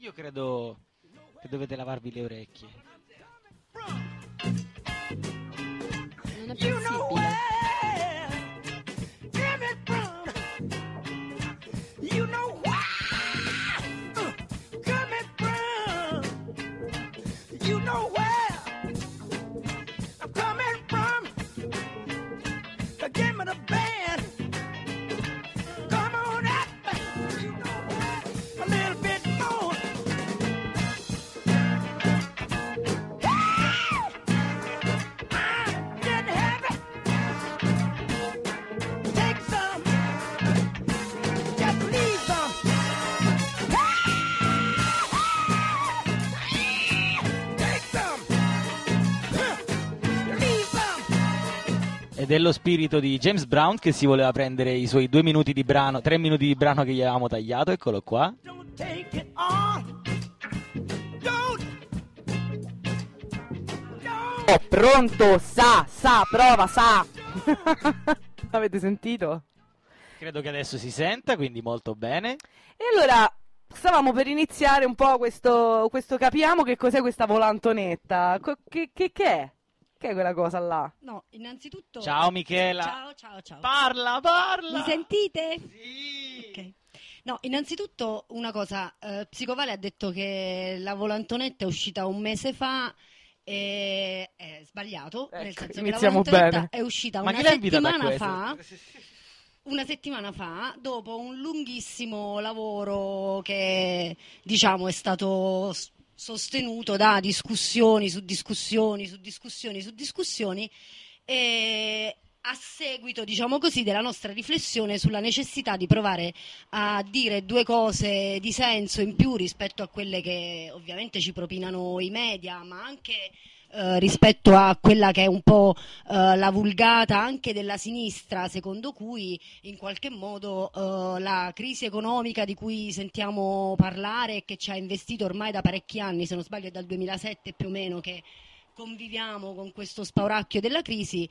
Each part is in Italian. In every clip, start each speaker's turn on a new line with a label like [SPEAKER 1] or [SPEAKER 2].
[SPEAKER 1] Io credo che dovete lavarvi le orecchie.
[SPEAKER 2] Non è possibile.
[SPEAKER 1] Ed è lo spirito di James Brown che si voleva prendere i suoi 2 minuti di brano, 3 minuti di brano che gli avevamo tagliato, eccolo qua.
[SPEAKER 3] Oh, pronto, prova, sa. Avete sentito?
[SPEAKER 1] Credo che adesso si senta, quindi molto bene.
[SPEAKER 3] E allora, stavamo per iniziare un po' questo capiamo che cos'è questa volantonetta. Che è? Che è quella cosa là?
[SPEAKER 4] No, innanzitutto...
[SPEAKER 1] Ciao Michela.
[SPEAKER 4] Ciao.
[SPEAKER 1] Parla!
[SPEAKER 4] Mi sentite?
[SPEAKER 1] Sì!
[SPEAKER 4] Ok. No, innanzitutto una cosa, Psicovale ha detto che la volantonetta è uscita un mese fa e è sbagliato, nel senso che la
[SPEAKER 3] iniziamo
[SPEAKER 4] volantonetta
[SPEAKER 3] bene.
[SPEAKER 4] è uscita
[SPEAKER 1] Ma
[SPEAKER 4] una
[SPEAKER 1] chi l'ha invitata a
[SPEAKER 4] settimana
[SPEAKER 1] questo?
[SPEAKER 4] fa. Una settimana fa, dopo un lunghissimo lavoro che, diciamo, è stato sostenuto da discussioni su discussioni su discussioni su discussioni, e a seguito, diciamo così, della nostra riflessione sulla necessità di provare a dire 2 cose di senso in più rispetto a quelle che ovviamente ci propinano i media, ma anche rispetto a quella che è un po' la vulgata anche della sinistra, secondo cui in qualche modo la crisi economica di cui sentiamo parlare e che ci ha investito ormai da parecchi anni, se non sbaglio è dal 2007 più o meno che conviviamo con questo spauracchio della crisi,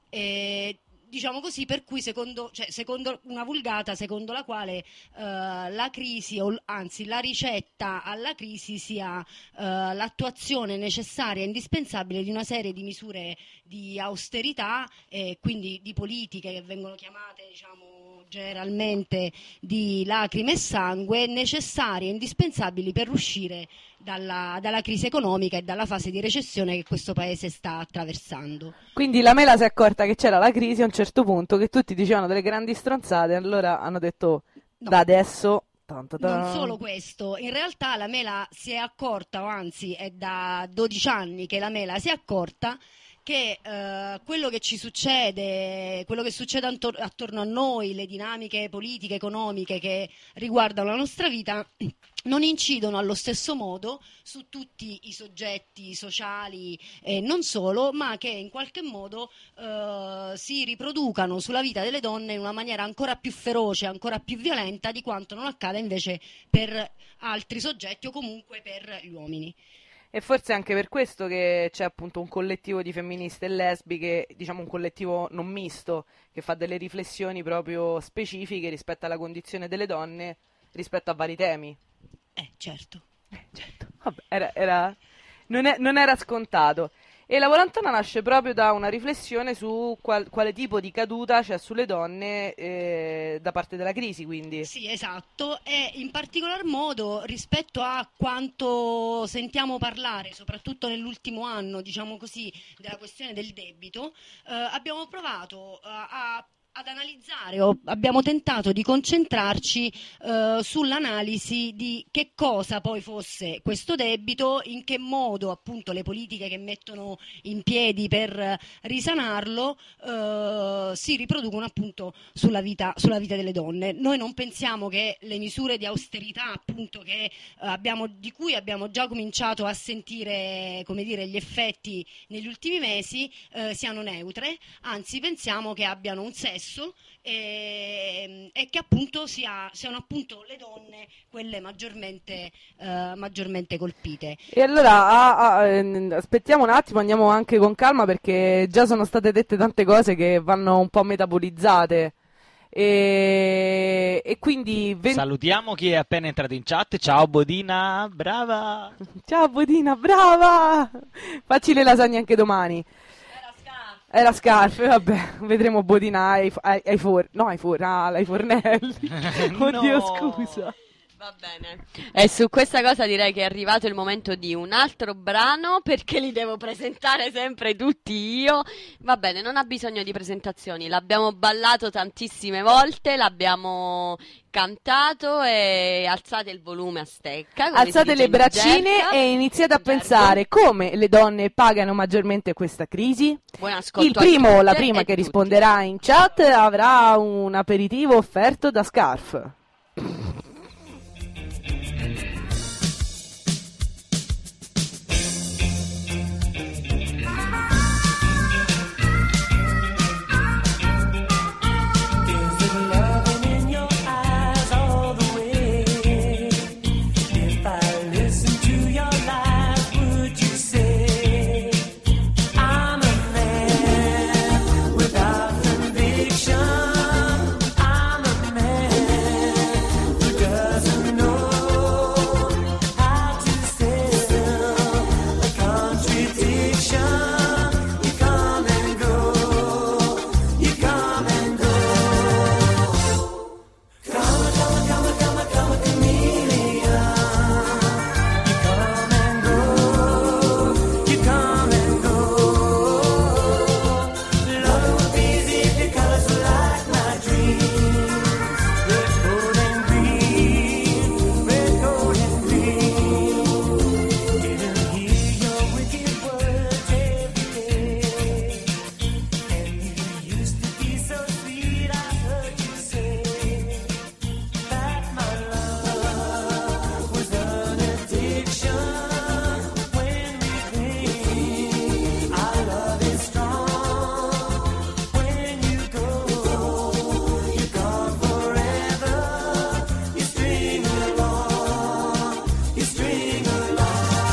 [SPEAKER 4] diciamo così, per cui secondo una vulgata secondo la quale la crisi, o anzi la ricetta alla crisi sia l'attuazione necessaria e indispensabile di una serie di misure di austerità e quindi di politiche che vengono chiamate, diciamo, generalmente di lacrime e sangue, necessarie e indispensabili per uscire dalla crisi economica e dalla fase di recessione che questo paese sta attraversando.
[SPEAKER 3] Quindi la Mela si è accorta che c'era la crisi a un certo punto, che tutti dicevano delle grandi stronzate, allora hanno detto
[SPEAKER 4] No.
[SPEAKER 3] da adesso...
[SPEAKER 4] Non solo questo, in realtà la Mela si è accorta, o anzi è da 12 anni che la Mela si è accorta che quello che ci succede, quello che succede attorno a noi, le dinamiche politiche, economiche che riguardano la nostra vita, non incidono allo stesso modo su tutti i soggetti sociali e non solo, ma che in qualche modo si riproducano sulla vita delle donne in una maniera ancora più feroce, ancora più violenta di quanto non accada invece per altri soggetti o comunque per gli uomini.
[SPEAKER 3] E forse anche per questo che c'è appunto un collettivo di femministe e lesbiche, diciamo un collettivo non misto, che fa delle riflessioni proprio specifiche rispetto alla condizione delle donne, rispetto a vari temi.
[SPEAKER 4] Certo.
[SPEAKER 3] Certo. Vabbè, non era scontato. E la volantona nasce proprio da una riflessione su quale tipo di caduta c'è sulle donne da parte della crisi, quindi.
[SPEAKER 4] Sì, esatto, e in particolar modo rispetto a quanto sentiamo parlare, soprattutto nell'ultimo anno, diciamo così, della questione del debito, abbiamo provato ad analizzare, o abbiamo tentato di concentrarci sull'analisi di che cosa poi fosse questo debito, in che modo appunto le politiche che mettono in piedi per risanarlo si riproducono appunto sulla vita delle donne. Noi non pensiamo che le misure di austerità appunto che di cui abbiamo già cominciato a sentire, come dire, gli effetti negli ultimi mesi siano neutre, anzi pensiamo che abbiano un sesso e che appunto siano appunto le donne quelle maggiormente colpite.
[SPEAKER 3] E allora aspettiamo un attimo, andiamo anche con calma perché già sono state dette tante cose che vanno un po' metabolizzate. E quindi
[SPEAKER 1] Salutiamo chi è appena entrato in chat. Ciao Bodina, brava!
[SPEAKER 3] ciao Bodina, brava! Facci le lasagne anche domani. Era scarpe, vabbè, vedremo Bodina ai forni. No, ai fornelli. Oddio,
[SPEAKER 1] No.
[SPEAKER 3] scusa.
[SPEAKER 2] Va bene. E su questa cosa direi che è arrivato il momento di un altro brano, perché li devo presentare sempre tutti io. Va bene, non ha bisogno di presentazioni, l'abbiamo ballato tantissime volte, l'abbiamo cantato e alzate il volume a stecca. come si
[SPEAKER 3] Alzate
[SPEAKER 2] dice
[SPEAKER 3] le
[SPEAKER 2] in
[SPEAKER 3] braccine
[SPEAKER 2] gerga.
[SPEAKER 3] e iniziate a
[SPEAKER 2] In gergo.
[SPEAKER 3] pensare come le donne pagano maggiormente questa crisi.
[SPEAKER 2] Buon ascolto
[SPEAKER 3] Il
[SPEAKER 2] a
[SPEAKER 3] primo o la
[SPEAKER 2] tutte
[SPEAKER 3] prima
[SPEAKER 2] e
[SPEAKER 3] che
[SPEAKER 2] tutti.
[SPEAKER 3] risponderà in chat avrà un aperitivo offerto da Scarf.
[SPEAKER 5] Is it loving in your eyes all the way? If I listen to your lies, would you say I'm a man without conviction? I'm a man who doesn't know how to sell a contradiction. You come and go, you come and go. Come a chameleon. You come and go, you come and go. Loving would be easy if your colors were like my dreams. Red, gold, and green. Red, gold, and green. Didn't hear your wicked words every day. And you used to be so sweet, I heard you say that my love was an addiction. When we cling, our love is strong. When you go, you're gone forever. You string along, you string along.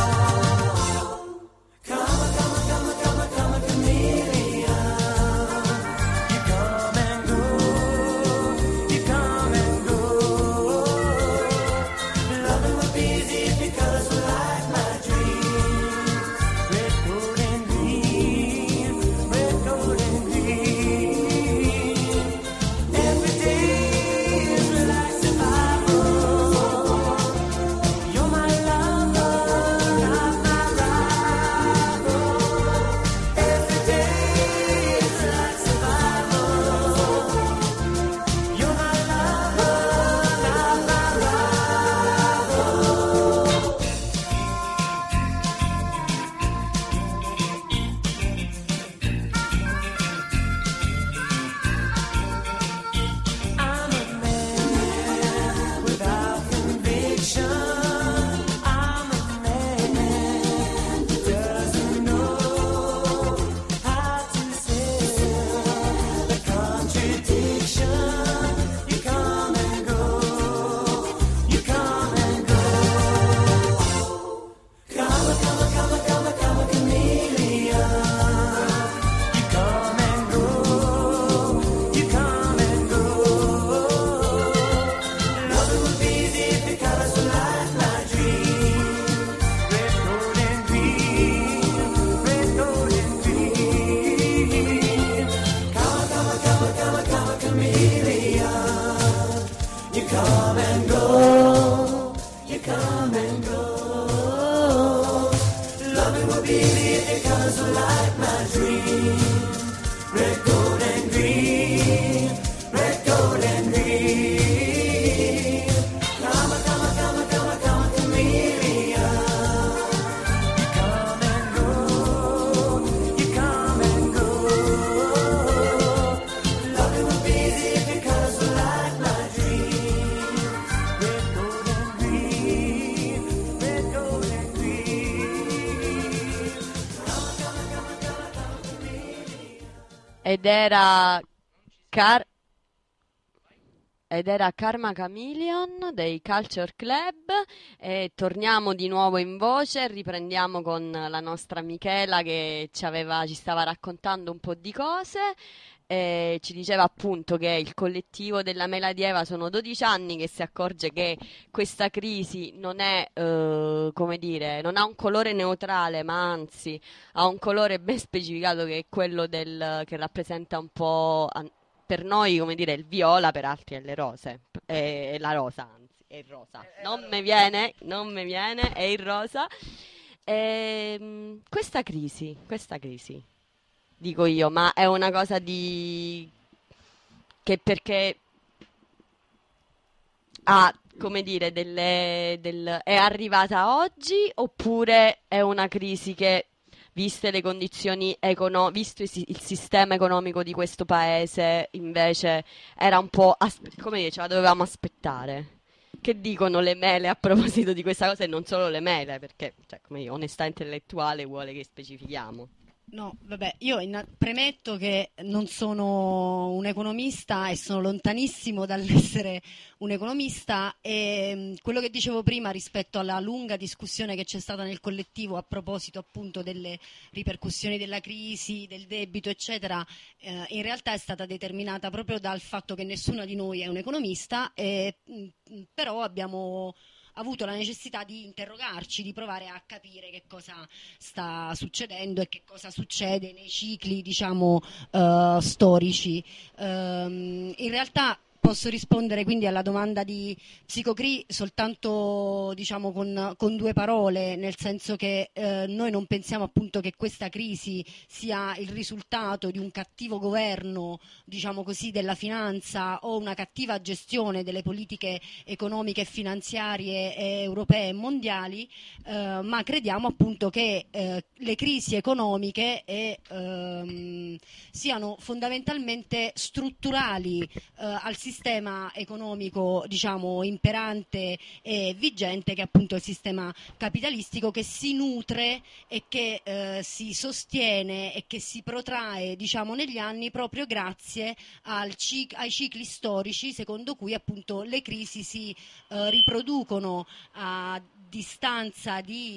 [SPEAKER 5] Come a chameleon. You come and go, you come and go. Loving would be easy if your colors were like my dreams. Red, gold, and green. Red, gold, and green. Every day is like survival. You're my lover, not my rival. Every day is like survival. You're my lover, not my rival. I'm a man without conviction. I'm a man who doesn't know how to sell the contradiction. You come and go, you come and go. Come a chameleon. You come and go, you come and go. Loving would be easy if your colors were like my dreams. Red, gold, and green. Red, gold, and green. Come a chameleon. You come and go, you come and go. Loving would be easy if your colors were like my dreams. Red, gold, and green. Red, gold, and green. Come a chameleon. You come and go, you come and go. Loving would be easy if your colors were like my dreams. Red, gold, and green. Red, gold, and green.
[SPEAKER 2] Ed era Car- ed era Karma Chameleon dei Culture Club. E torniamo di nuovo in voce, riprendiamo con la nostra Michela che ci stava raccontando un po' di cose. ci diceva appunto che il collettivo della Mela di Eva sono 12 anni che si accorge che questa crisi non è, come dire, non ha un colore neutrale, ma anzi ha un colore ben specificato che è quello che rappresenta un po' per noi, come dire, il viola, per altri è le rose, è la rosa, anzi, è il rosa. Non mi viene, è il rosa. Questa crisi, dico io, ma è una cosa che perché ha, come dire, è arrivata oggi oppure è una crisi che, viste le condizioni visto il sistema economico di questo paese, invece era un po', come dire, ce la dovevamo aspettare? Che dicono le mele a proposito di questa cosa e non solo le mele, perché, cioè, come dire, onestà intellettuale vuole che specifichiamo.
[SPEAKER 4] No, vabbè, io premetto che non sono un economista e sono lontanissimo dall'essere un economista e quello che dicevo prima rispetto alla lunga discussione che c'è stata nel collettivo a proposito appunto delle ripercussioni della crisi, del debito, eccetera, in realtà è stata determinata proprio dal fatto che nessuno di noi è un economista però abbiamo avuto la necessità di interrogarci, di provare a capire che cosa sta succedendo e che cosa succede nei cicli, diciamo, storici. In realtà posso rispondere quindi alla domanda di Psicocri soltanto, diciamo, con due parole, nel senso che noi non pensiamo appunto che questa crisi sia il risultato di un cattivo governo, diciamo così, della finanza o una cattiva gestione delle politiche economiche e finanziarie europee e mondiali, ma crediamo appunto che le crisi economiche siano fondamentalmente strutturali al sistema economico, diciamo, imperante e vigente, che è appunto il sistema capitalistico, che si nutre e che si sostiene e che si protrae, diciamo, negli anni proprio grazie ai cicli storici secondo cui appunto le crisi si riproducono a distanza di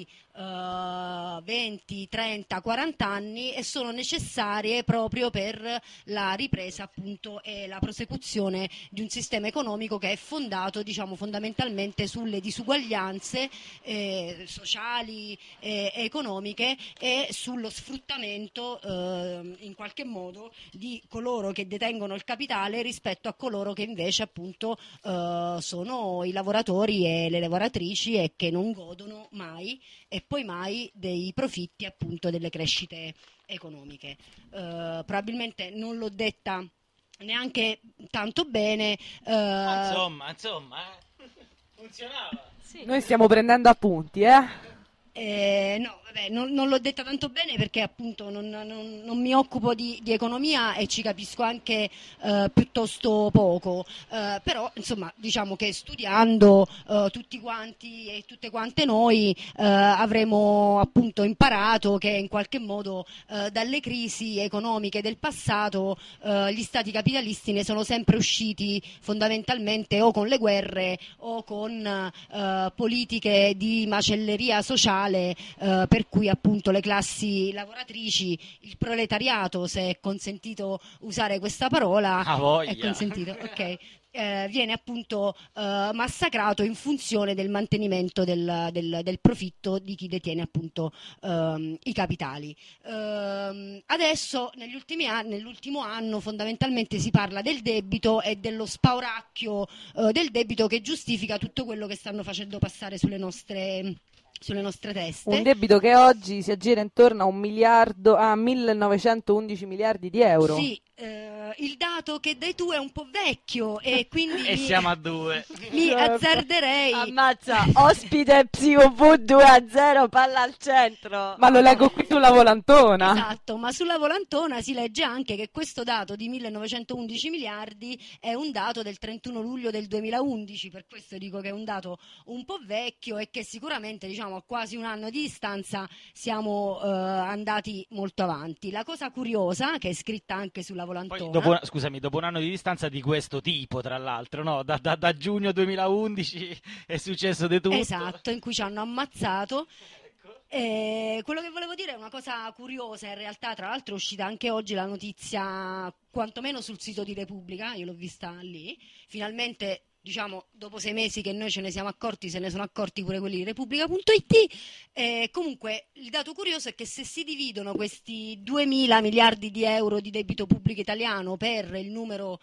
[SPEAKER 4] 20, 30, 40 anni e sono necessarie proprio per la ripresa appunto e la prosecuzione di un sistema economico che è fondato, diciamo, fondamentalmente sulle disuguaglianze sociali e economiche e sullo sfruttamento in qualche modo di coloro che detengono il capitale rispetto a coloro che invece appunto sono i lavoratori e le lavoratrici e che non godono mai e poi mai dei profitti appunto delle crescite economiche. Probabilmente non l'ho detta neanche tanto bene.
[SPEAKER 1] Insomma, funzionava.
[SPEAKER 2] Sì.
[SPEAKER 3] Noi stiamo prendendo appunti,
[SPEAKER 4] No, vabbè, non l'ho detta tanto bene perché appunto non mi occupo di economia e ci capisco anche piuttosto poco, però insomma diciamo che studiando tutti quanti e tutte quante noi avremo appunto imparato che in qualche modo dalle crisi economiche del passato gli stati capitalisti ne sono sempre usciti fondamentalmente o con le guerre o con politiche di macelleria sociale, per cui appunto le classi lavoratrici, il proletariato, se è consentito usare questa parola, è consentito, ok, viene appunto massacrato in funzione del mantenimento del profitto di chi detiene appunto i capitali. Adesso nell'ultimo anno fondamentalmente si parla del debito e dello spauracchio del debito che giustifica tutto quello che stanno facendo passare sulle nostre teste.
[SPEAKER 3] Un debito che oggi si aggira intorno a 1911 miliardi di euro.
[SPEAKER 4] Sì, il dato che dai tu è un po' vecchio e quindi
[SPEAKER 1] E siamo a 2.
[SPEAKER 4] mi azzarderei.
[SPEAKER 2] Ammazza, ospite PsicoV 2-0, palla al centro.
[SPEAKER 3] Ma lo leggo qui sulla volantona.
[SPEAKER 4] Esatto, ma sulla volantona si legge anche che questo dato di 1911 miliardi è un dato del 31 luglio del 2011, per questo dico che è un dato un po' vecchio e che sicuramente, diciamo, a quasi un anno di distanza siamo andati molto avanti. La cosa curiosa, che è scritta anche sulla volantona.
[SPEAKER 1] Poi, dopo un anno di distanza di questo tipo, tra l'altro, no? Da giugno 2011 è successo di tutto.
[SPEAKER 4] Esatto, in cui ci hanno ammazzato. Quello che volevo dire è una cosa curiosa, in realtà, tra l'altro è uscita anche oggi la notizia, quantomeno sul sito di Repubblica, io l'ho vista lì, finalmente, diciamo, dopo 6 mesi che noi ce ne siamo accorti, se ne sono accorti pure quelli di Repubblica.it. Comunque il dato curioso è che se si dividono questi 2.000 miliardi di euro di debito pubblico italiano per il numero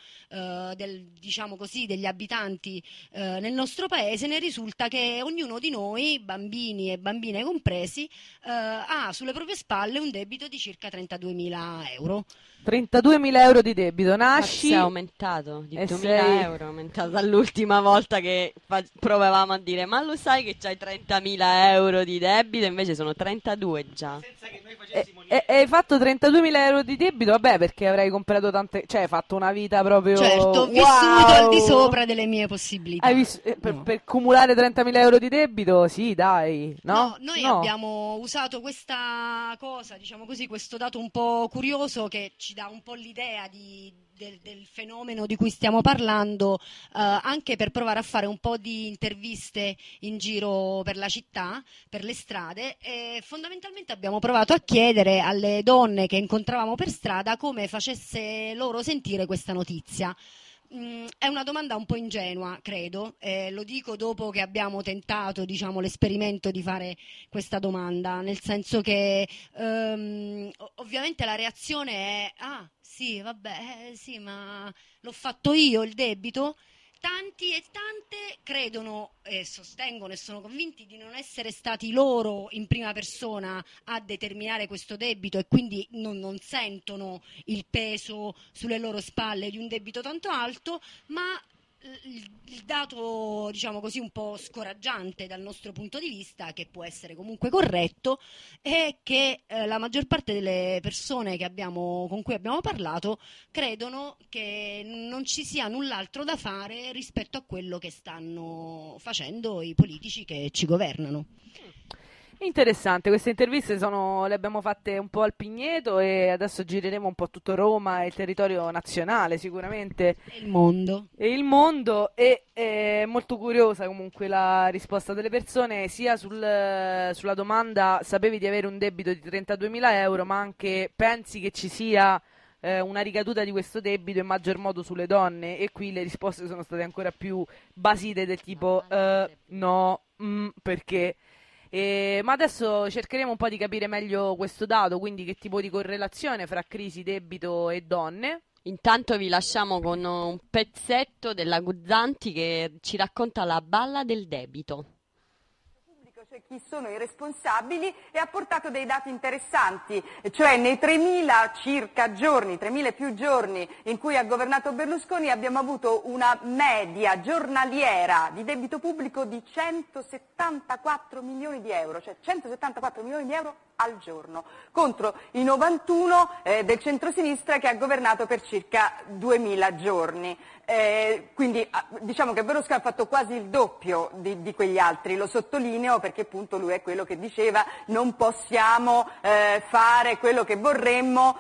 [SPEAKER 4] diciamo così, degli abitanti nel nostro paese, ne risulta che ognuno di noi, bambini e bambine compresi, ha sulle proprie spalle un debito di circa 32.000 euro.
[SPEAKER 3] 32.000 euro di debito, nasci...
[SPEAKER 2] È aumentato di
[SPEAKER 3] e
[SPEAKER 2] 2.000
[SPEAKER 3] sei-
[SPEAKER 2] euro, è aumentato dall'ultima volta che provavamo a dire ma lo sai che c'hai 30.000 euro di debito, invece sono 32 già.
[SPEAKER 1] Senza che noi
[SPEAKER 3] E hai fatto 32.000 euro di debito? Vabbè, perché avrai comprato tante... Cioè, hai fatto una vita proprio...
[SPEAKER 4] Certo, ho vissuto al di sopra delle mie possibilità.
[SPEAKER 3] Per cumulare 30.000 euro di debito? Sì, dai. No?
[SPEAKER 4] Noi
[SPEAKER 3] No.
[SPEAKER 4] abbiamo usato questa cosa, diciamo così, questo dato un po' curioso che ci dà un po' l'idea del fenomeno di cui stiamo parlando, anche per provare a fare un po' di interviste in giro per la città, per le strade, e fondamentalmente abbiamo provato a chiedere alle donne che incontravamo per strada come facesse loro sentire questa notizia. È una domanda un po' ingenua, credo, lo dico dopo che abbiamo tentato, diciamo, l'esperimento di fare questa domanda, nel senso che ovviamente la reazione è ah sì, vabbè, sì, ma l'ho fatto io il debito. Tanti e tante credono e sostengono e sono convinti di non essere stati loro in prima persona a determinare questo debito e quindi non sentono il peso sulle loro spalle di un debito tanto alto, ma il dato, diciamo così, un po' scoraggiante dal nostro punto di vista, che può essere comunque corretto, è che la maggior parte delle persone con cui abbiamo parlato credono che non ci sia null'altro da fare rispetto a quello che stanno facendo i politici che ci governano.
[SPEAKER 3] Interessante, queste interviste le abbiamo fatte un po' al Pigneto e adesso gireremo un po' tutto Roma e il territorio nazionale sicuramente.
[SPEAKER 4] E il mondo.
[SPEAKER 3] E è molto curiosa comunque la risposta delle persone, sia sulla domanda sapevi di avere un debito di 32.000 euro, ma anche pensi che ci sia una ricaduta di questo debito in maggior modo sulle donne, e qui le risposte sono state ancora più basite del tipo no, perché... ma adesso cercheremo un po' di capire meglio questo dato, quindi che tipo di correlazione fra crisi, debito e donne.
[SPEAKER 2] Intanto vi lasciamo con un pezzetto della Guzzanti che ci racconta la balla del debito.
[SPEAKER 6] Cioè chi sono i responsabili, e ha portato dei dati interessanti, cioè nei 3.000 circa giorni, 3.000 e più giorni in cui ha governato Berlusconi abbiamo avuto una media giornaliera di debito pubblico di 174 milioni di euro, cioè 174 milioni di euro al giorno, contro i 91 del centrosinistra che ha governato per circa 2.000 giorni. Quindi diciamo che Berlusconi ha fatto quasi il doppio di quegli altri, lo sottolineo perché appunto lui è quello che diceva non possiamo fare quello che vorremmo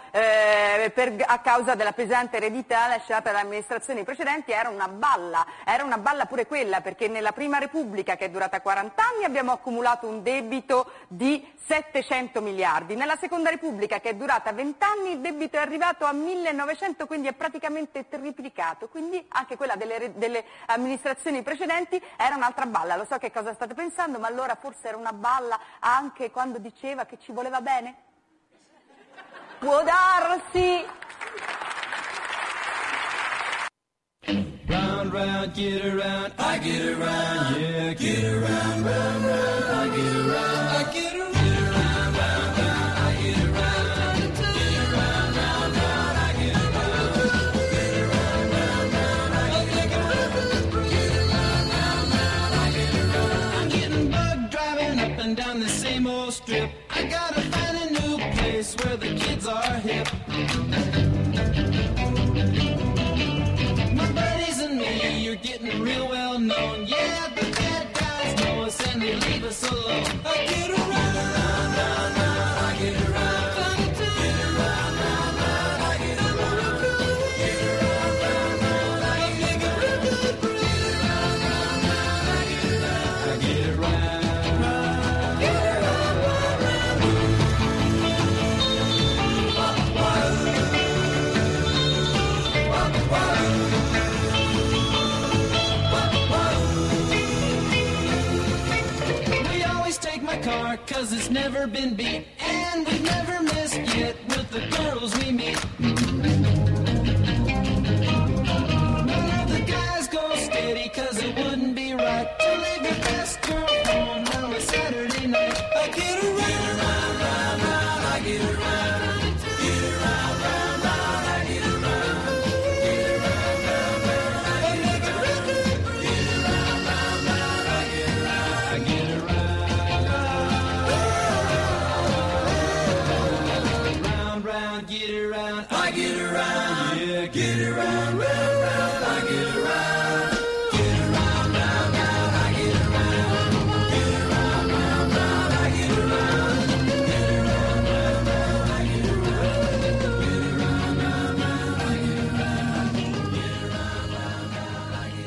[SPEAKER 6] a causa della pesante eredità lasciata dalle amministrazioni precedenti. Era una balla pure quella, perché nella Prima Repubblica, che è durata 40 anni, abbiamo accumulato un debito di 700 miliardi, nella Seconda Repubblica, che è durata 20 anni, il debito è arrivato a 1900, quindi è praticamente triplicato, quindi anche quella delle amministrazioni precedenti era un'altra balla. Lo so che cosa state pensando, ma allora forse era una balla anche quando diceva che ci voleva bene? Può darsi.
[SPEAKER 5] Round, round, get around, I get around, yeah, get around, round, round, I get around, I get around. Down the same old strip, I gotta find a new place where the kids are hip. My buddies and me, you're getting real well known. Yeah, the bad guys know us and they leave us alone. I get around, round, round, round, I get around. Get around, round, round, I get around. Get around, round, round, I get around. Get around, round, round, I get around. I get around. car, 'cause it's never been beat. And we've never missed yet with the girls we meet. None of the guys go steady, 'cause it wouldn't be right to leave your best girl home on a Saturday night. I get around, round, round, round, I get around. Get around, round, round, I get around. Get around, round, round, I get around. Get around, round, round, I get around. I get around. Round, round, get around. I get around. Yeah, get around, round, round, I get around. Get around, round, round, I get around. Get around, round, round, I get around. Get around, round, round, I get around. Get around, round, round, I get around. Get around, round, round, I get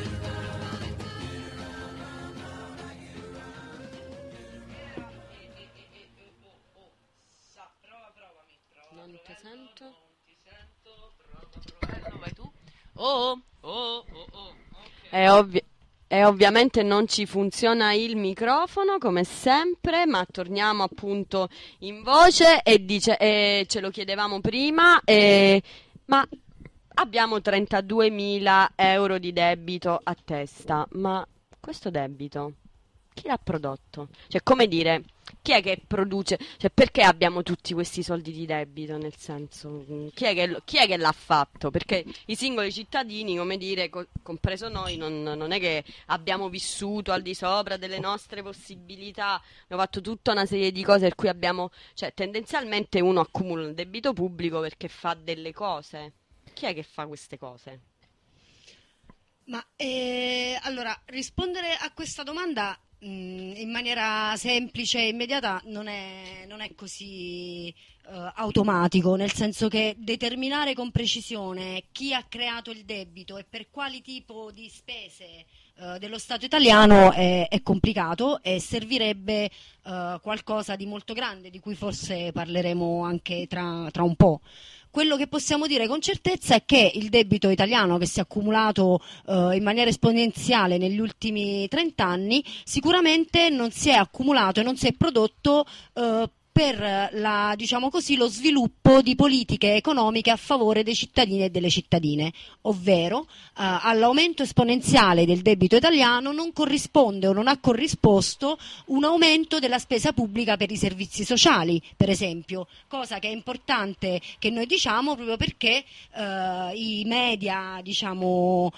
[SPEAKER 2] Non ti sento.
[SPEAKER 7] Vai tu. Oh, oh, oh, oh.
[SPEAKER 2] E ovviamente non ci funziona il microfono come sempre, ma torniamo appunto in voce e ce lo chiedevamo prima, ma abbiamo 32.000 euro di debito a testa, ma questo debito chi l'ha prodotto? Cioè, come dire, chi è che produce? Cioè, perché abbiamo tutti questi soldi di debito? Nel senso, chi è che l'ha fatto? Perché i singoli cittadini, come dire, compreso noi, non è che abbiamo vissuto al di sopra delle nostre possibilità, abbiamo fatto tutta una serie di cose per cui abbiamo, cioè, tendenzialmente uno accumula un debito pubblico perché fa delle cose. Chi è che fa queste cose?
[SPEAKER 4] Ma allora, rispondere a questa domanda in maniera semplice e immediata non è così automatico, nel senso che determinare con precisione chi ha creato il debito e per quali tipo di spese dello Stato italiano è complicato e servirebbe qualcosa di molto grande, di cui forse parleremo anche tra un po'. Quello che possiamo dire con certezza è che il debito italiano, che si è accumulato in maniera esponenziale negli ultimi 30 anni, sicuramente non si è accumulato e non si è prodotto per diciamo così, lo sviluppo di politiche economiche a favore dei cittadini e delle cittadine, ovvero all'aumento esponenziale del debito italiano non corrisponde o non ha corrisposto un aumento della spesa pubblica per i servizi sociali, per esempio, cosa che è importante che noi diciamo proprio perché i media, diciamo,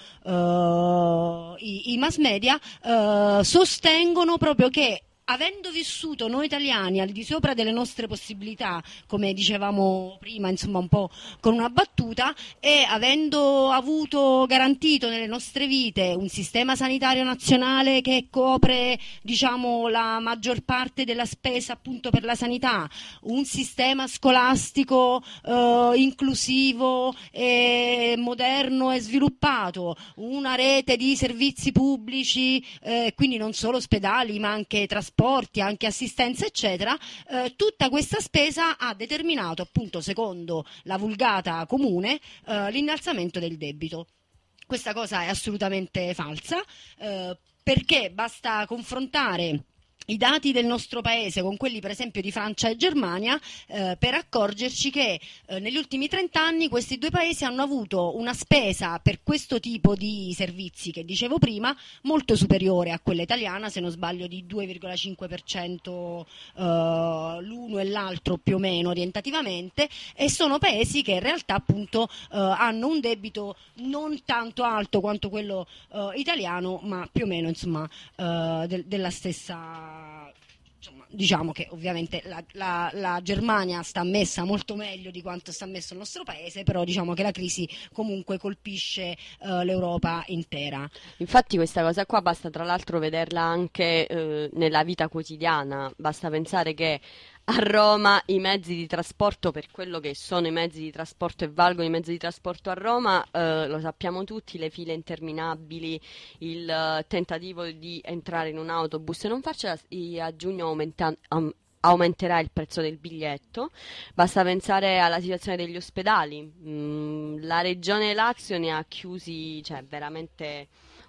[SPEAKER 4] i mass media sostengono proprio che avendo vissuto noi italiani al di sopra delle nostre possibilità, come dicevamo prima, insomma un po' con una battuta, e avendo avuto garantito nelle nostre vite un sistema sanitario nazionale che copre, diciamo, la maggior parte della spesa appunto per la sanità, un sistema scolastico inclusivo e moderno e sviluppato, una rete di servizi pubblici, quindi non solo ospedali ma anche trasporti, anche assistenza eccetera, tutta questa spesa ha determinato appunto, secondo la vulgata comune, l'innalzamento del debito. Questa cosa è assolutamente falsa, perché basta confrontare i dati del nostro paese con quelli per esempio di Francia e Germania per accorgerci che negli ultimi 30 anni questi due paesi hanno avuto una spesa per questo tipo di servizi che dicevo prima molto superiore a quella italiana, se non sbaglio di 2,5% l'uno e l'altro più o meno orientativamente, e sono paesi che in realtà appunto hanno un debito non tanto alto quanto quello italiano, ma più o meno insomma della stessa. Insomma, diciamo che ovviamente la Germania sta messa molto meglio di quanto sta messo il nostro paese, però diciamo che la crisi comunque colpisce l'Europa intera.
[SPEAKER 2] Infatti questa cosa qua basta tra l'altro vederla anche nella vita quotidiana, basta pensare che a Roma i mezzi di trasporto, per quello che sono i mezzi di trasporto e valgono i mezzi di trasporto a Roma, lo sappiamo tutti, le file interminabili, il tentativo di entrare in un autobus e non farcela, a giugno aumenterà il prezzo del biglietto, basta pensare alla situazione degli ospedali, la regione Lazio ne ha chiusi, cioè veramente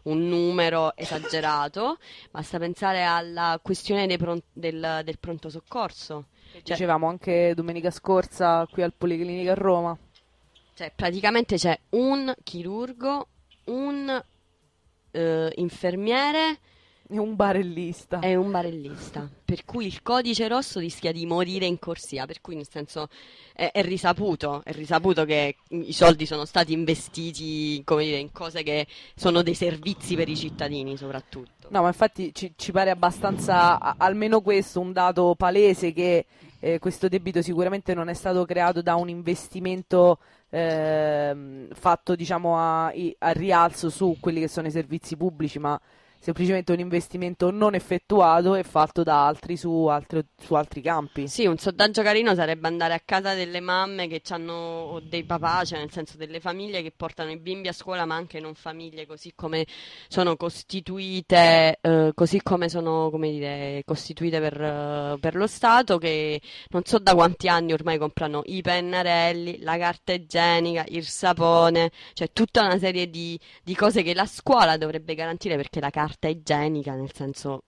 [SPEAKER 2] un numero esagerato, basta pensare alla questione del pronto soccorso. Cioè,
[SPEAKER 3] Dicevamo anche domenica scorsa qui al Policlinica a Roma.
[SPEAKER 2] cioè, praticamente c'è un chirurgo, un infermiere
[SPEAKER 3] È un barellista.
[SPEAKER 2] è un barellista, per cui il codice rosso rischia di morire in corsia, per cui nel senso è risaputo che i soldi sono stati investiti, come dire, in cose che sono dei servizi per i cittadini soprattutto.
[SPEAKER 3] No, ma infatti ci pare abbastanza, almeno questo, un dato palese che questo debito sicuramente non è stato creato da un investimento fatto, diciamo, a rialzo su quelli che sono i servizi pubblici, ma semplicemente un investimento non effettuato e fatto da altri su altri campi.
[SPEAKER 2] Sì, un sondaggio carino sarebbe andare a casa delle mamme che hanno, o dei papà, cioè nel senso delle famiglie che portano i bimbi a scuola, ma anche non famiglie, così come sono costituite, come dire, costituite per lo Stato, che non so da quanti anni ormai comprano i pennarelli, la carta igienica, il sapone, cioè tutta una serie di cose che la scuola dovrebbe garantire, perché la carta igienica, nel senso,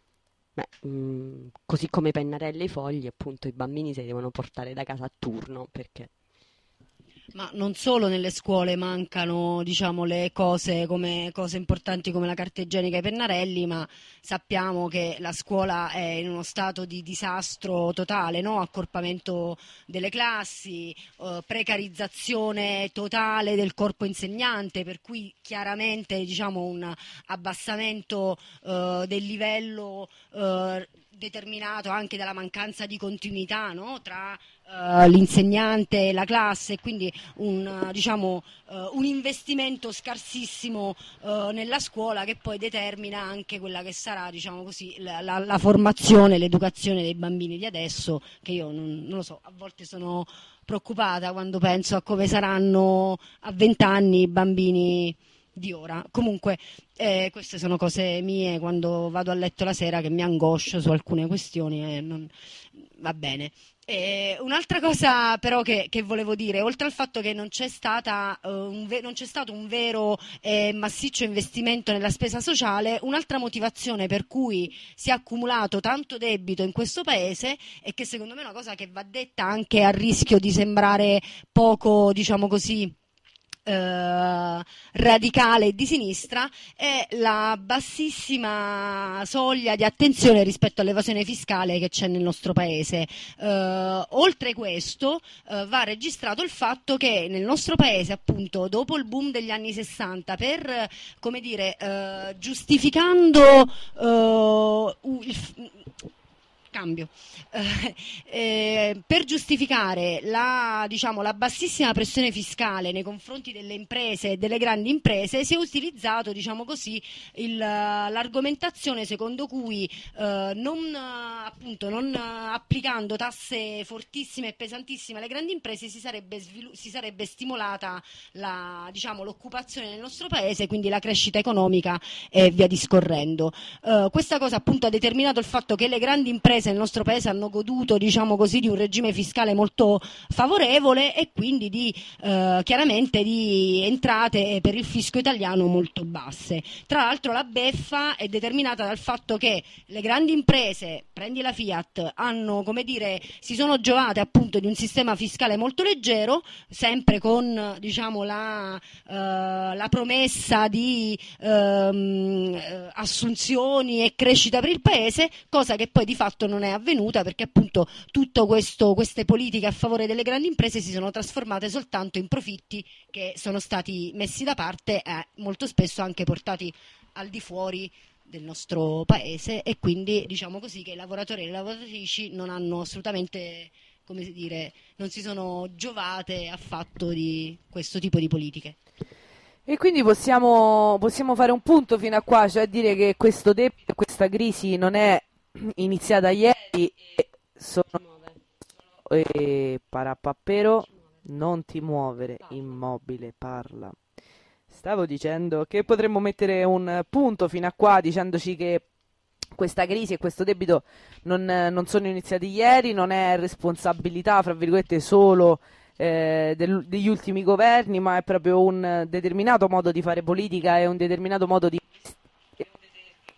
[SPEAKER 2] così come i pennarelli e i fogli, appunto, i bambini se li devono portare da casa a turno, perché
[SPEAKER 4] Ma non solo nelle scuole mancano, diciamo, le cose importanti come la carta igienica e i pennarelli, ma sappiamo che la scuola è in uno stato di disastro totale, no? Accorpamento delle classi, precarizzazione totale del corpo insegnante, per cui chiaramente, diciamo, un abbassamento del livello determinato anche dalla mancanza di continuità, no? Tra l'insegnante e la classe, quindi un investimento scarsissimo nella scuola, che poi determina anche quella che sarà, diciamo così, la formazione, l'educazione dei bambini di adesso, che io non lo so, a volte sono preoccupata quando penso a come saranno a 20 anni i bambini di ora. Comunque queste sono cose mie, quando vado a letto la sera che mi angoscio su alcune questioni e va bene. Un'altra cosa però che volevo dire, oltre al fatto che non c'è stato un vero e massiccio investimento nella spesa sociale, un'altra motivazione per cui si è accumulato tanto debito in questo paese, e che secondo me è una cosa che va detta anche a rischio di sembrare poco, diciamo così, radicale e di sinistra, è la bassissima soglia di attenzione rispetto all'evasione fiscale che c'è nel nostro paese. Oltre questo, va registrato il fatto che nel nostro paese, appunto, dopo il boom degli anni 60, per, come dire, giustificando per giustificare la bassissima pressione fiscale nei confronti delle imprese e delle grandi imprese, si è utilizzato, diciamo così, l'argomentazione secondo cui non applicando tasse fortissime e pesantissime alle grandi imprese si sarebbe stimolata l'occupazione nel nostro paese, quindi la crescita economica e via discorrendo. Questa cosa, appunto, ha determinato il fatto che le grandi imprese nel nostro paese hanno goduto, diciamo così, di un regime fiscale molto favorevole e quindi chiaramente di entrate per il fisco italiano molto basse. Tra l'altro la beffa è determinata dal fatto che le grandi imprese, prendi la Fiat, hanno, come dire, si sono giovate appunto di un sistema fiscale molto leggero, sempre con, diciamo, la promessa di assunzioni e crescita per il paese, cosa che poi di fatto non è avvenuta, perché appunto queste politiche a favore delle grandi imprese si sono trasformate soltanto in profitti che sono stati messi da parte e molto spesso anche portati al di fuori del nostro paese, e quindi, diciamo così, che i lavoratori e le lavoratrici non hanno assolutamente, come dire, non si sono giovate affatto di questo tipo di politiche.
[SPEAKER 3] E quindi possiamo fare un punto fino a qua, cioè dire che questa crisi non è iniziata ieri, Parapappero, non ti muovere, immobile, parla. Stavo dicendo che potremmo mettere un punto fino a qua dicendoci che questa crisi e questo debito non sono iniziati ieri, non è responsabilità, fra virgolette, solo degli ultimi governi, ma è proprio un determinato modo di fare politica e un determinato modo di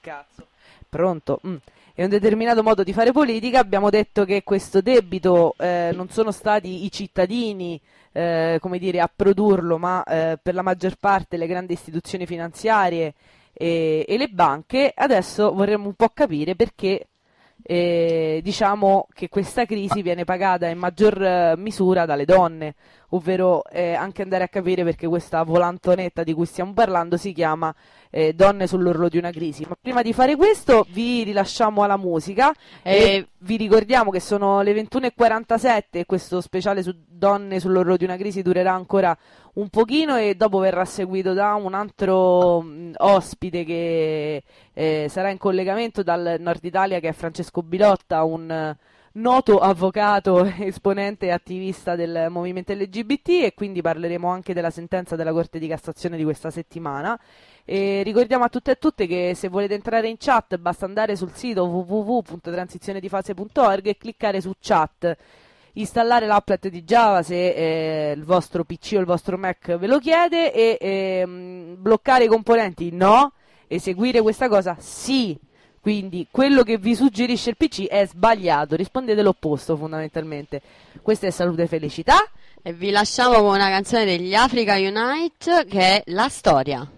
[SPEAKER 3] cazzo. Pronto? È un determinato modo di fare politica. Abbiamo detto che questo debito non sono stati i cittadini come dire, a produrlo, ma per la maggior parte le grandi istituzioni finanziarie e le banche. Adesso vorremmo un po' capire perché diciamo che questa crisi viene pagata in maggior misura dalle donne, ovvero anche andare a capire perché questa volantonetta di cui stiamo parlando si chiama Donne sull'orlo di una crisi. Ma prima di fare questo vi rilasciamo alla musica e vi ricordiamo che sono le 21:47 e questo speciale su Donne sull'orlo di una crisi durerà ancora un pochino e dopo verrà seguito da un altro ospite che sarà in collegamento dal Nord Italia, che è Francesco Bilotta, un noto avvocato, esponente e attivista del movimento LGBT, e quindi parleremo anche della sentenza della Corte di Cassazione di questa settimana. E ricordiamo a tutte e tutte che se volete entrare in chat basta andare sul sito www.transizionedifase.org e cliccare su chat, installare l'applet di Java se il vostro PC o il vostro Mac ve lo chiede e bloccare i componenti no, eseguire questa cosa sì. Quindi quello che vi suggerisce il PC è sbagliato, rispondete l'opposto fondamentalmente. Questa è Salute e Felicità
[SPEAKER 2] e vi lasciamo con una canzone degli Africa Unite che è La Storia.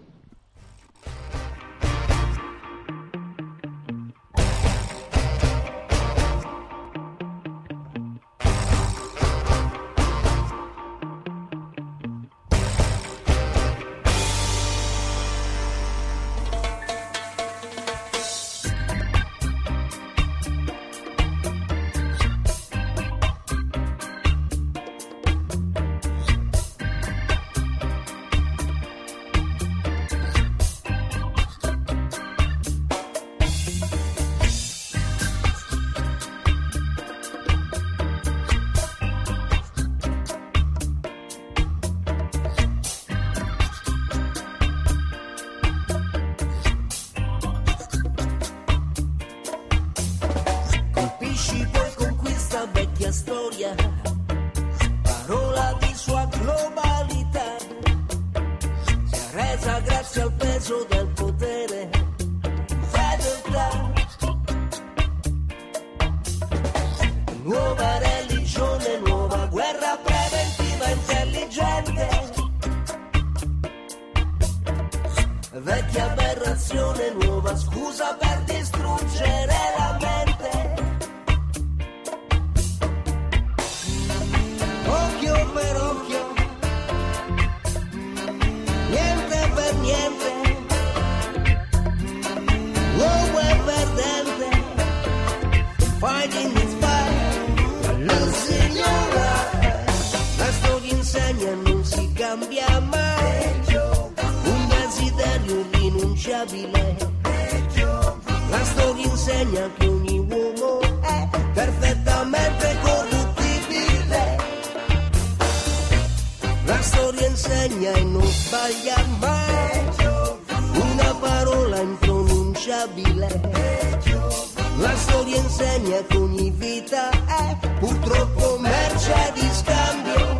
[SPEAKER 5] Colpisci poi con questa vecchia storia, parola di sua globalità, si è resa grazie al peso del potere, fedeltà, nuova religione, nuova guerra preventiva intelligente, vecchia aberrazione, nuova scusa per distruggere la mente. Occhio per occhio, niente per niente, l'uomo è perdente, fighting is fire, la signora, la storia insegna non si cambia mai, un desiderio irrinunciabile, la storia insegna che ogni uomo è perfettamente corruttibile. La storia insegna e non sbaglia mai, una parola impronunciabile. La storia insegna che ogni vita è purtroppo merce di scambio.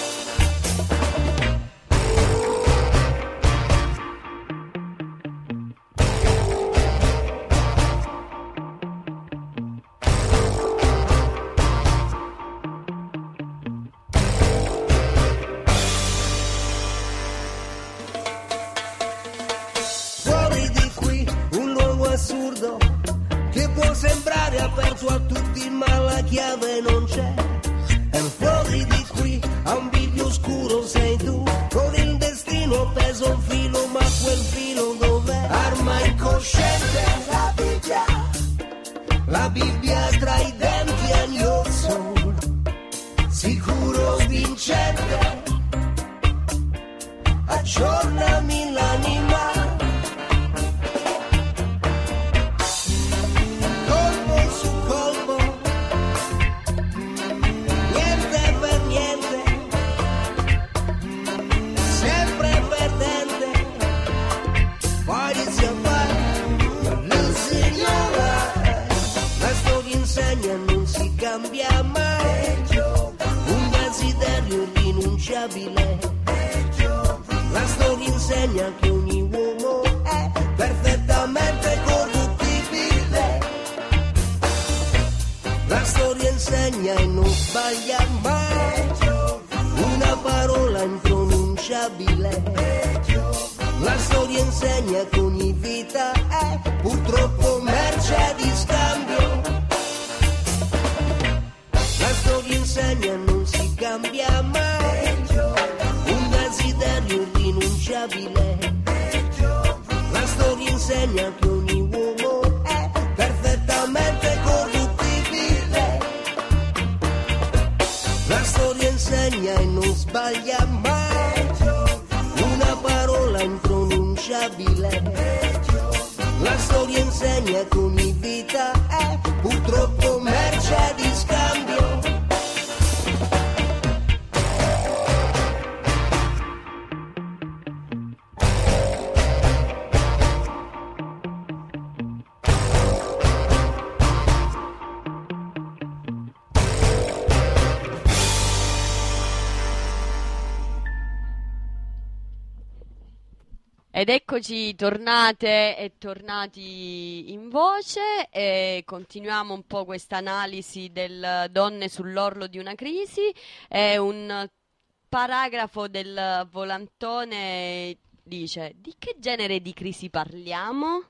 [SPEAKER 5] Assurdo che può sembrare aperto a tutti ma la chiave non c'è, e fuori di qui a un bivio oscuro sei tu con il destino appeso a un filo, ma quel filo dov'è? Arma incosciente, la Bibbia tra i denti agli osso, sicuro vincente, aggiornami l'anima. Non si cambia mai, un desiderio irrinunciabile. La storia insegna che ogni uomo è perfettamente corrutto.
[SPEAKER 8] insegna e non sbaglia mai, una parola impronunciabile. La storia insegna che ogni vita è purtroppo merce di scambio. La storia insegna non si cambia mai, un desiderio irrinunciabile. La storia insegna che ogni uomo è perfettamente corruttibile. La storia insegna e non sbaglia mai, una parola impronunciabile. La storia insegna che ogni vita è purtroppo merce di scambio.
[SPEAKER 2] Ed eccoci tornate e tornati in voce e continuiamo un po' questa analisi del Donne sull'orlo di una crisi. È un paragrafo del volantone, dice: di che genere di crisi parliamo?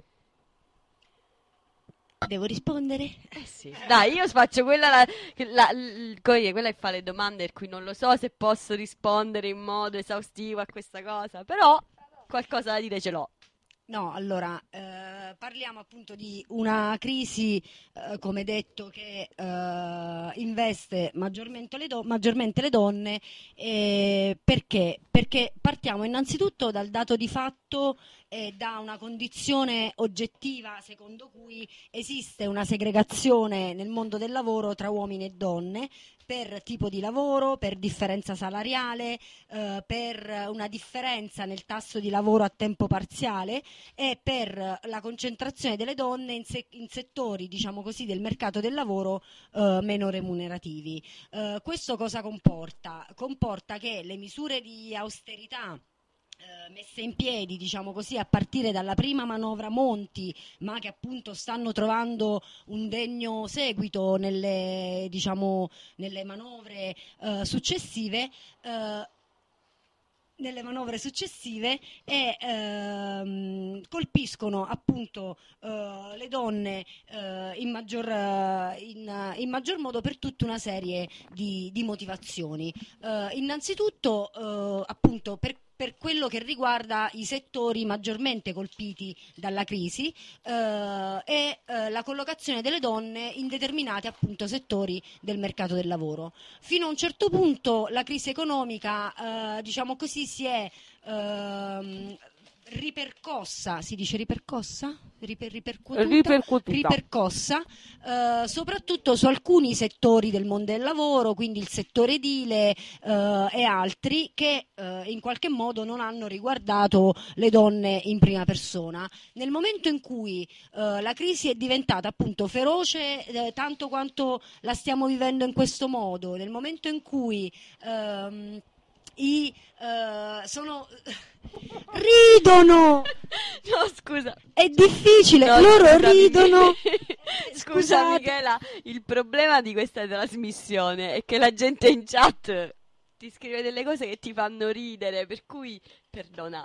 [SPEAKER 4] Devo rispondere?
[SPEAKER 2] Eh sì. Dai, io faccio quella, quella che fa le domande per cui non lo so se posso rispondere in modo esaustivo a questa cosa, però qualcosa da dire ce l'ho.
[SPEAKER 4] No, allora, parliamo appunto di una crisi, come detto, che investe maggiormente le donne. Perché? Perché partiamo innanzitutto dal dato di fatto e da una condizione oggettiva secondo cui esiste una segregazione nel mondo del lavoro tra uomini e donne, per tipo di lavoro, per differenza salariale, per una differenza nel tasso di lavoro a tempo parziale e per la concentrazione delle donne in settori, diciamo così, del mercato del lavoro meno remunerativi. Questo cosa comporta? Comporta che le misure di austerità messe in piedi, diciamo così, a partire dalla prima manovra Monti, ma che appunto stanno trovando un degno seguito nelle manovre successive. E colpiscono appunto le donne in maggior modo per tutta una serie di motivazioni. Innanzitutto appunto per quello che riguarda i settori maggiormente colpiti dalla crisi e la collocazione delle donne in determinati appunto settori del mercato del lavoro. Fino a un certo punto la crisi economica, diciamo così, si è ripercossa, si dice ripercossa? Ripercossa, soprattutto su alcuni settori del mondo del lavoro, quindi il settore edile e altri che in qualche modo non hanno riguardato le donne in prima persona. Nel momento in cui la crisi è diventata appunto feroce tanto quanto la stiamo vivendo in questo modo, nel momento in cui ridono.
[SPEAKER 2] No, scusa.
[SPEAKER 4] È difficile,
[SPEAKER 2] No,
[SPEAKER 4] loro
[SPEAKER 2] scusa,
[SPEAKER 4] ridono.
[SPEAKER 2] Scusa
[SPEAKER 4] Scusate.
[SPEAKER 2] Michela, il problema di questa trasmissione è che la gente in chat ti scrive delle cose che ti fanno ridere, per cui perdono.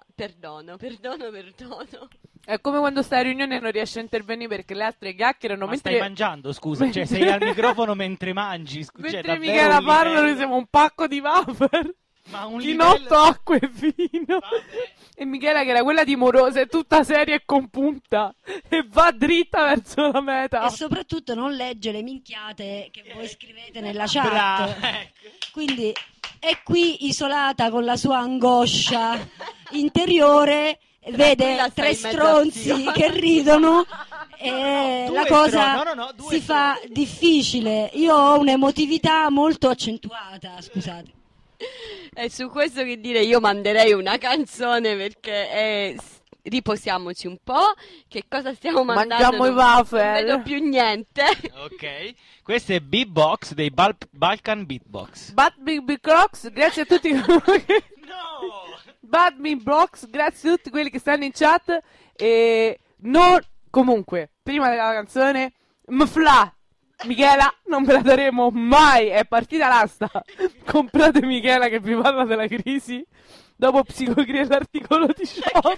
[SPEAKER 3] È come quando stai a riunione e non riesci a intervenire perché le altre chiacchierano.
[SPEAKER 1] Ma
[SPEAKER 3] mentre
[SPEAKER 1] stai mangiando, scusa? Cioè, sei al microfono mentre mangi? Cioè,
[SPEAKER 3] mentre
[SPEAKER 1] davvero
[SPEAKER 3] Michela
[SPEAKER 1] un
[SPEAKER 3] parla,
[SPEAKER 1] livello-
[SPEAKER 3] noi siamo un pacco di wafer.
[SPEAKER 1] Ma un
[SPEAKER 3] Chinotto,
[SPEAKER 1] livello...
[SPEAKER 3] acqua e vino. E Michela, che era quella timorosa, è tutta seria e compunta e va dritta verso la meta.
[SPEAKER 4] E soprattutto non legge le minchiate che voi scrivete nella chat.
[SPEAKER 1] Brava, ecco.
[SPEAKER 4] Quindi è qui isolata con la sua angoscia interiore, vede
[SPEAKER 2] quella stai
[SPEAKER 4] tre
[SPEAKER 2] in mezzo a
[SPEAKER 4] stronzi
[SPEAKER 2] zio.
[SPEAKER 4] che ridono e
[SPEAKER 1] due
[SPEAKER 4] la cosa
[SPEAKER 1] due
[SPEAKER 4] si fa difficile. Io ho un'emotività molto accentuata, scusate.
[SPEAKER 2] E su questo che dire, io manderei una canzone perché riposiamoci un po'. Che cosa stiamo mandando?
[SPEAKER 3] Mangiamo i wafer.
[SPEAKER 2] Non vedo più niente.
[SPEAKER 1] Ok, questo è Beatbox dei Balkan Beatbox.
[SPEAKER 3] Bad Big Crocs, grazie a tutti.
[SPEAKER 1] No!
[SPEAKER 3] Bad Big Box, grazie a tutti quelli che stanno in chat. E non comunque, prima della canzone, Mfla. Michela, non ve la daremo mai, è partita l'asta. Comprate Michela che vi parla della crisi dopo Psicogria l'articolo 18.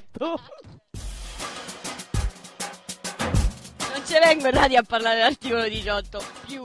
[SPEAKER 2] Non ce vengo in radio a parlare dell'articolo 18 più.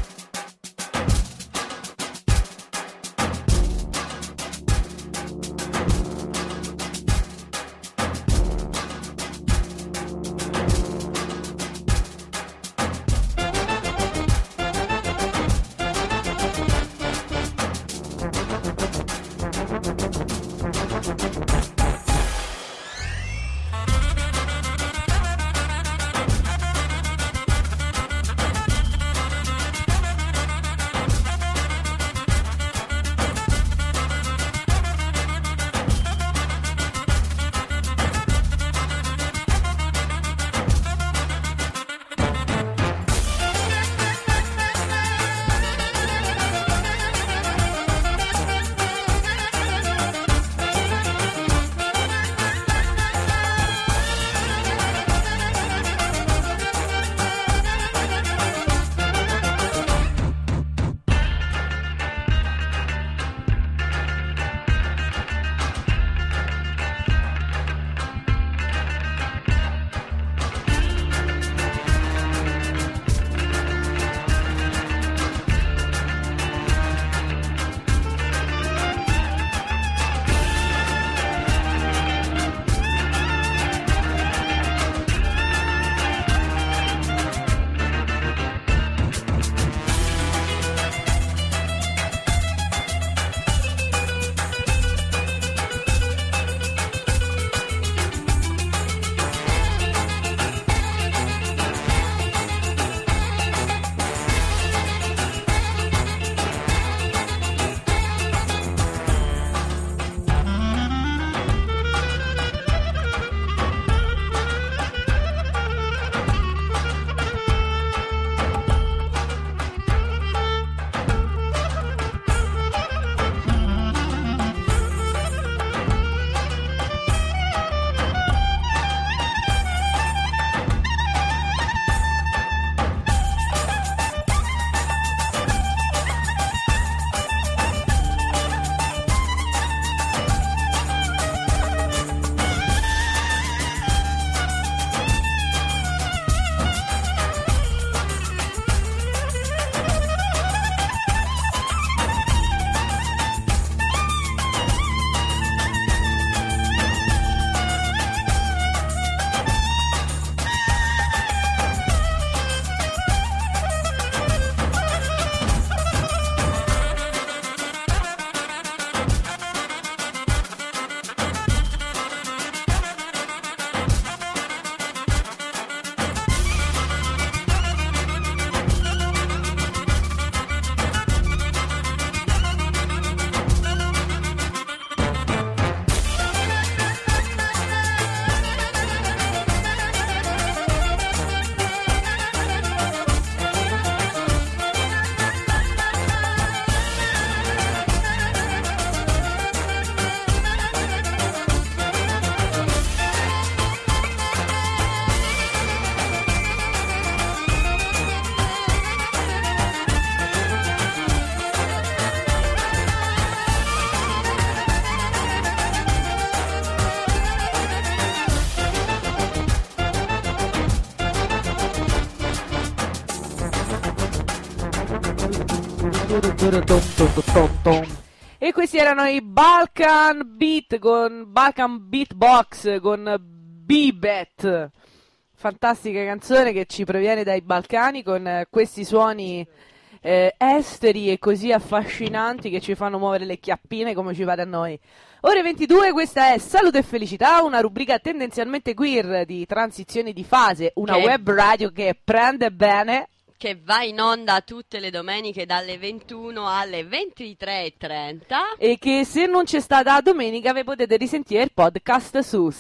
[SPEAKER 3] E questi erano i Balkan Beat con Balkan Beatbox con B-Bet. Fantastica canzone che ci proviene dai Balcani con questi suoni esteri e così affascinanti che ci fanno muovere le chiappine come ci pare a noi. Ore 22, questa è Salute e Felicità, una rubrica tendenzialmente queer di transizione di fase, una web radio che prende bene,
[SPEAKER 2] che va in onda tutte le domeniche dalle 21 alle 23:30
[SPEAKER 3] e che se non c'è stata domenica vi potete risentire il podcast su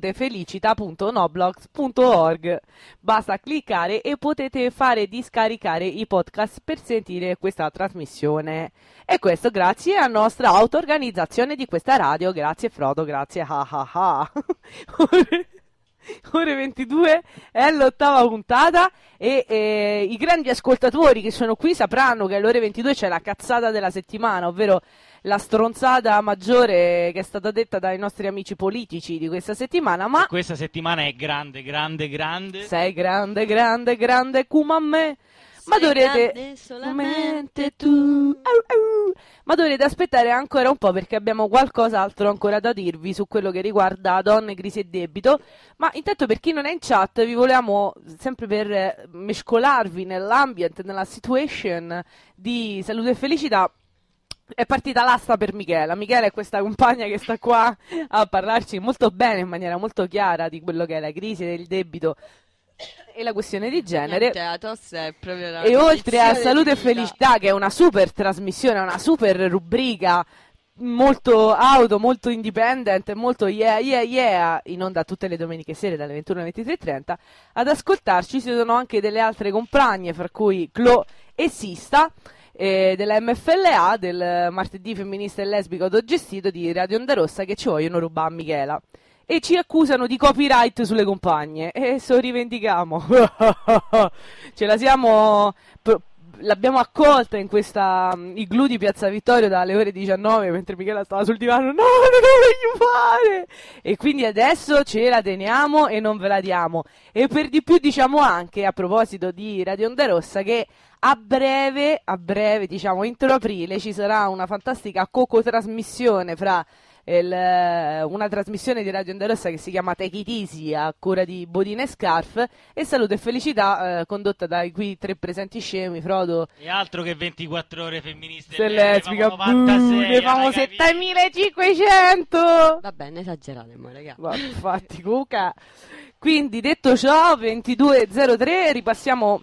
[SPEAKER 3] salutefelicita.noblogs.org. Basta cliccare e potete fare discaricare i podcast per sentire questa trasmissione. E questo grazie alla nostra auto-organizzazione di questa radio. Grazie Frodo, grazie ha ha ha. Ore 22 è l'8ª puntata e i grandi ascoltatori che sono qui sapranno che alle ore 22 c'è la cazzata della settimana, ovvero la stronzata maggiore che è stata detta dai nostri amici politici di questa settimana, ma
[SPEAKER 1] Questa settimana è grande, grande, grande.
[SPEAKER 3] sei grande, grande, grande come a me. Ma
[SPEAKER 2] Sei
[SPEAKER 3] dovrete
[SPEAKER 2] grande solamente tu.
[SPEAKER 3] Ma dovrete aspettare ancora un po' perché abbiamo qualcos'altro ancora da dirvi su quello che riguarda donne, crisi e debito. Ma intanto per chi non è in chat vi volevamo, sempre per mescolarvi nell'ambient, nella situation di salute e felicità, è partita l'asta per Michela. Michela è questa compagna che sta qua a parlarci molto bene, in maniera molto chiara, di quello che è la crisi del debito e la questione di genere.
[SPEAKER 2] Niente, la tosse è proprio la
[SPEAKER 3] E oltre a
[SPEAKER 2] condizione
[SPEAKER 3] Salute e
[SPEAKER 2] di vita.
[SPEAKER 3] Felicità, che è una super trasmissione, una super rubrica, molto auto, molto independent, molto yeah yeah yeah, in onda tutte le domeniche sere dalle 21 alle 23:30, ad ascoltarci ci sono anche delle altre compagne, fra cui Clo e Sista, della MFLA, del martedì femminista e lesbico autogestito di Radio Onda Rossa, che ci vogliono rubare a Michela. E ci accusano di copyright sulle compagne e se lo rivendichiamo. Ce la siamo l'abbiamo accolta in questa igloo di Piazza Vittorio dalle ore 19 mentre Michela stava sul divano. No, non lo voglio fare! E quindi adesso ce la teniamo e non ve la diamo. E per di più diciamo anche, a proposito di Radio Onda Rossa, che a breve, diciamo entro aprile, ci sarà una fantastica coco-trasmissione fra una trasmissione di Radio Onda Rossa che si chiama Take It Easy, a cura di Bodine e Scarf, e Salute e Felicità, condotta dai qui 3 presenti scemi, Frodo
[SPEAKER 1] E altro che 24 ore femministe.
[SPEAKER 3] e
[SPEAKER 1] ne
[SPEAKER 3] lesbica,
[SPEAKER 1] famo 96,
[SPEAKER 3] ne famo
[SPEAKER 1] raga,
[SPEAKER 3] 7500.
[SPEAKER 2] Va bene, esagerate, ma raga.
[SPEAKER 3] Ma infatti, cuca. Quindi, detto ciò, 22:03, ripassiamo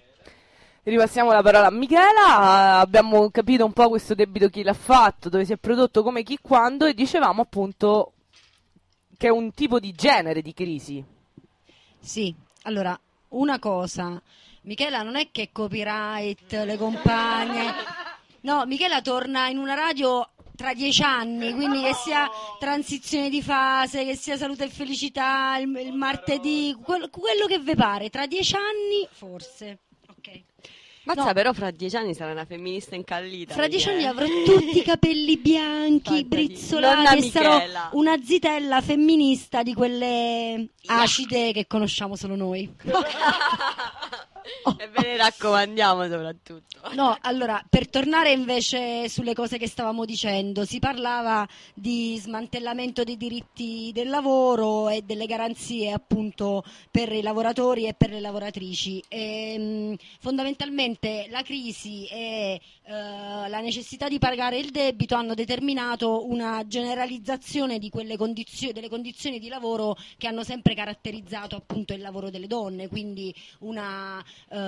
[SPEAKER 3] la parola a Michela. Abbiamo capito un po' questo debito, chi l'ha fatto, dove si è prodotto, come, chi, quando, e dicevamo appunto che è un tipo di genere di crisi.
[SPEAKER 4] Sì, allora, una cosa, Michela non è che copyright, le compagne, no, Michela torna in una radio tra 10 anni, quindi che sia transizione di fase, che sia salute e felicità, il martedì, quello che vi pare, tra 10 anni forse, ok.
[SPEAKER 2] Mazza,
[SPEAKER 4] No.
[SPEAKER 2] però fra 10 anni sarà una femminista incallita.
[SPEAKER 4] Fra 10 anni
[SPEAKER 2] perché-
[SPEAKER 4] avrò tutti i capelli bianchi,
[SPEAKER 2] Nonna
[SPEAKER 4] brizzolati, e sarò
[SPEAKER 2] Michela.
[SPEAKER 4] una zitella femminista di quelle acide che conosciamo solo noi.
[SPEAKER 2] E ve ne raccomandiamo soprattutto.
[SPEAKER 4] No, allora, per tornare invece sulle cose che stavamo dicendo, si parlava di smantellamento dei diritti del lavoro e delle garanzie appunto per i lavoratori e per le lavoratrici. Fondamentalmente la crisi e la necessità di pagare il debito hanno determinato una generalizzazione di quelle delle condizioni di lavoro che hanno sempre caratterizzato appunto il lavoro delle donne, quindi una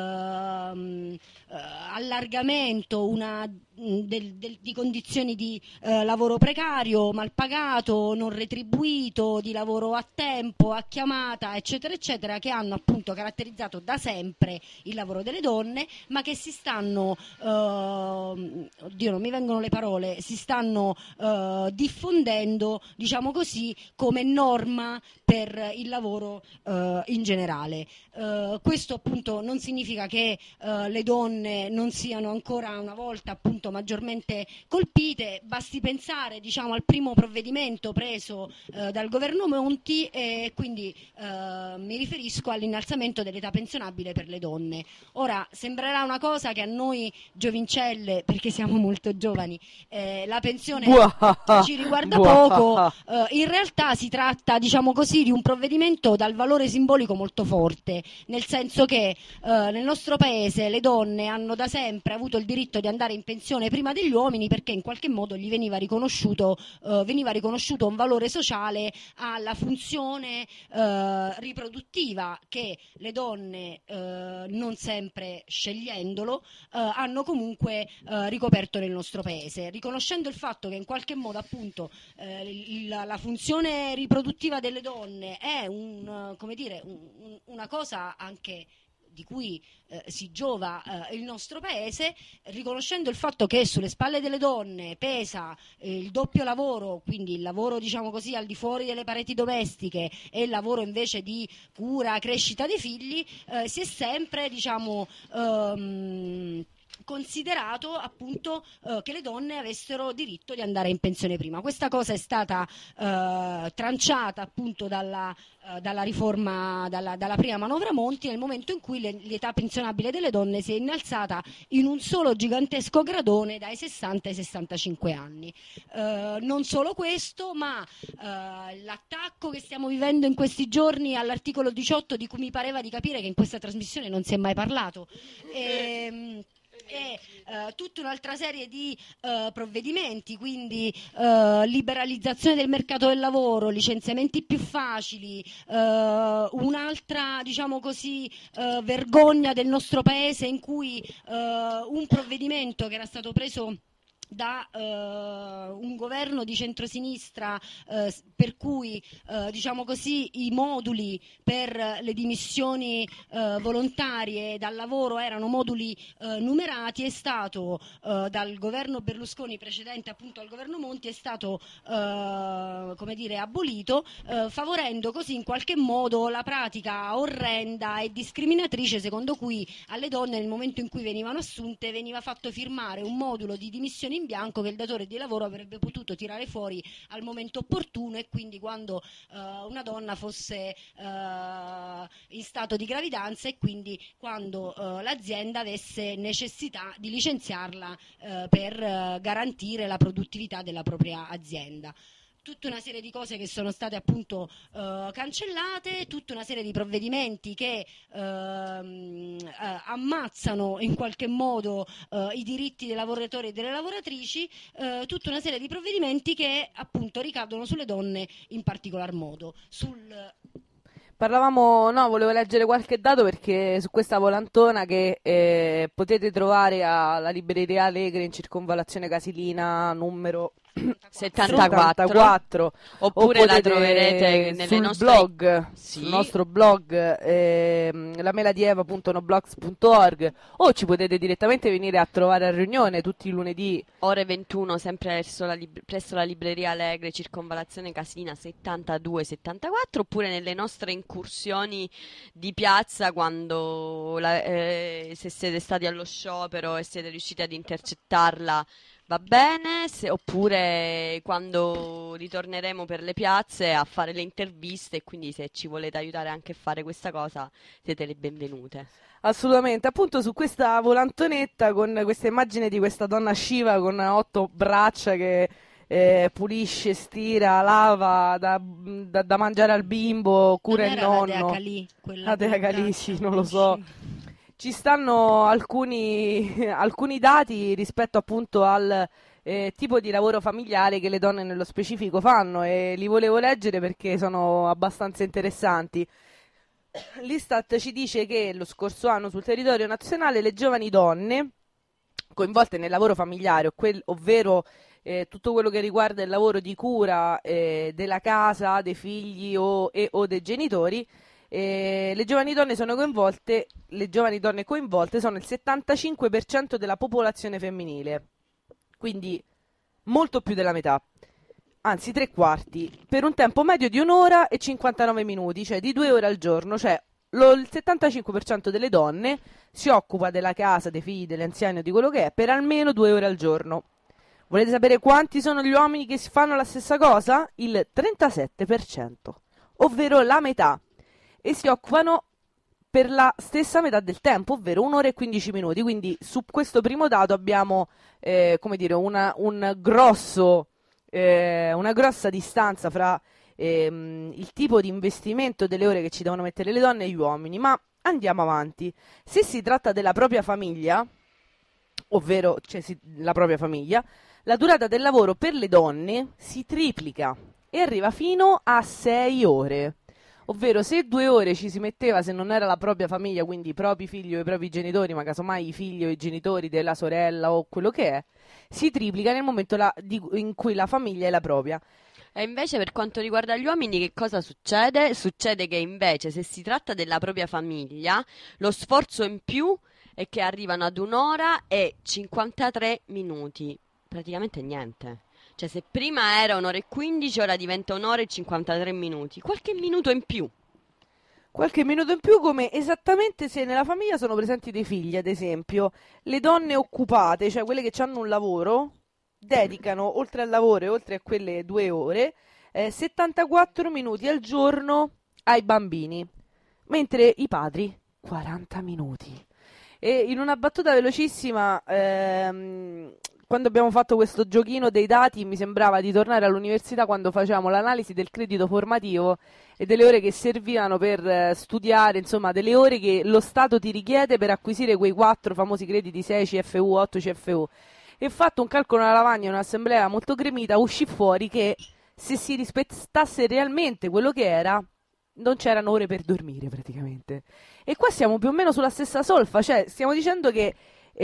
[SPEAKER 4] allargamento di condizioni di lavoro precario, mal pagato, non retribuito, di lavoro a tempo, a chiamata, eccetera, eccetera, che hanno appunto caratterizzato da sempre il lavoro delle donne, ma che si stanno, oddio, non mi vengono le parole, si stanno diffondendo, diciamo così, come norma per il lavoro in generale. Questo appunto non significa che le donne non siano ancora una volta appunto maggiormente colpite, basti pensare diciamo al primo provvedimento preso dal governo Monti, e quindi mi riferisco all'innalzamento dell'età pensionabile per le donne. Ora sembrerà una cosa che a noi giovincelle, perché siamo molto giovani, la pensione ci riguarda poco, in realtà si tratta diciamo così di un provvedimento dal valore simbolico molto forte, nel senso che nel nostro paese le donne hanno da sempre avuto il diritto di andare in pensione prima degli uomini, perché in qualche modo gli veniva riconosciuto un valore sociale alla funzione riproduttiva che le donne, non sempre scegliendolo, hanno comunque ricoperto nel nostro paese, riconoscendo il fatto che in qualche modo appunto la funzione riproduttiva delle donne è una cosa anche di cui si giova il nostro paese, riconoscendo il fatto che sulle spalle delle donne pesa il doppio lavoro, quindi il lavoro diciamo così al di fuori delle pareti domestiche e il lavoro invece di cura, crescita dei figli, si è sempre diciamo considerato appunto che le donne avessero diritto di andare in pensione prima. Questa cosa è stata tranciata appunto dalla riforma, dalla prima manovra Monti, nel momento in cui l'età pensionabile delle donne si è innalzata in un solo gigantesco gradone dai 60 ai 65 anni. Non solo questo, ma l'attacco che stiamo vivendo in questi giorni all'articolo 18, di cui mi pareva di capire che in questa trasmissione non si è mai parlato, e tutta un'altra serie di provvedimenti, quindi liberalizzazione del mercato del lavoro, licenziamenti più facili, un'altra diciamo così vergogna del nostro paese, in cui un provvedimento che era stato preso da un governo di centrosinistra, per cui diciamo così i moduli per le dimissioni volontarie dal lavoro erano moduli numerati, è stato dal governo Berlusconi precedente appunto al governo Monti, è stato come dire abolito, favorendo così in qualche modo la pratica orrenda e discriminatrice secondo cui alle donne nel momento in cui venivano assunte veniva fatto firmare un modulo di dimissioni in bianco che il datore di lavoro avrebbe potuto tirare fuori al momento opportuno, e quindi quando una donna fosse in stato di gravidanza, e quindi quando l'azienda avesse necessità di licenziarla per garantire la produttività della propria azienda. Tutta una serie di cose che sono state appunto cancellate, tutta una serie di provvedimenti che ammazzano in qualche modo i diritti dei lavoratori e delle lavoratrici, tutta una serie di provvedimenti che appunto ricadono sulle donne in particolar modo.
[SPEAKER 3] Volevo leggere qualche dato perché su questa volantona che potete trovare alla libreria Allegre in circonvallazione Casilina numero
[SPEAKER 2] 74, oppure la troverete nelle
[SPEAKER 3] sul
[SPEAKER 2] nostre
[SPEAKER 3] blog,
[SPEAKER 2] sì.
[SPEAKER 3] sul nostro blog lameladieva.noblogs.org, o ci potete direttamente venire a trovare a riunione tutti i lunedì
[SPEAKER 2] ore 21 sempre presso la libreria Allegre, circonvallazione Casilina 72-74, oppure nelle nostre incursioni di piazza quando se siete stati allo sciopero e siete riusciti ad intercettarla va bene, oppure quando ritorneremo per le piazze a fare le interviste, e quindi se ci volete aiutare anche a fare questa cosa siete le benvenute.
[SPEAKER 3] Assolutamente, appunto su questa volantonetta con questa immagine di questa donna Shiva con 8 braccia che pulisce, stira, lava, da mangiare al bimbo, cura il nonno. La Dea Calì, sì, non lo so. Ci stanno alcuni dati rispetto appunto al tipo di lavoro familiare che le donne nello specifico fanno, e li volevo leggere perché sono abbastanza interessanti. L'Istat ci dice che lo scorso anno sul territorio nazionale le giovani donne coinvolte nel lavoro familiare, ovvero tutto quello che riguarda il lavoro di cura della casa, dei figli o dei genitori, le giovani donne coinvolte sono il 75% della popolazione femminile, quindi molto più della metà, anzi 3/4, per un tempo medio di 1 ora e 59 minuti, cioè di 2 ore al giorno, cioè il 75% delle donne si occupa della casa, dei figli, degli anziani o di quello che è per almeno 2 ore al giorno. Volete sapere quanti sono gli uomini che fanno la stessa cosa? Il 37%, ovvero la metà. E si occupano per la stessa metà del tempo, ovvero 1 ora e 15 minuti. Quindi su questo primo dato abbiamo una grossa distanza fra il tipo di investimento delle ore che ci devono mettere le donne e gli uomini. Ma andiamo avanti. Se si tratta della propria famiglia, ovvero la propria famiglia, la durata del lavoro per le donne si triplica e arriva fino a 6 ore. Ovvero, se 2 ore ci si metteva se non era la propria famiglia, quindi i propri figli o i propri genitori, ma casomai i figli o i genitori della sorella o quello che è, si triplica nel momento in cui la famiglia è la propria.
[SPEAKER 2] E invece per quanto riguarda gli uomini, che cosa succede? Succede che invece se si tratta della propria famiglia, lo sforzo in più è che arrivano ad 1 ora e 53 minuti, praticamente niente. Cioè se prima era 1 ora e 15, ora diventa 1 ora e 53 minuti, qualche minuto in più.
[SPEAKER 3] Qualche minuto in più, come esattamente se nella famiglia sono presenti dei figli, ad esempio. Le donne occupate, cioè quelle che hanno un lavoro, dedicano, oltre al lavoro e oltre a quelle 2 ore, 74 minuti al giorno ai bambini, mentre i padri 40 minuti. E in una battuta velocissima, quando abbiamo fatto questo giochino dei dati, mi sembrava di tornare all'università quando facevamo l'analisi del credito formativo e delle ore che servivano per studiare, insomma, delle ore che lo Stato ti richiede per acquisire quei 4 famosi crediti 6 CFU, 8 CFU. E fatto un calcolo alla lavagna in un'assemblea molto gremita, uscì fuori che se si rispettasse realmente quello che era, non c'erano ore per dormire praticamente. E qua siamo più o meno sulla stessa solfa, cioè stiamo dicendo che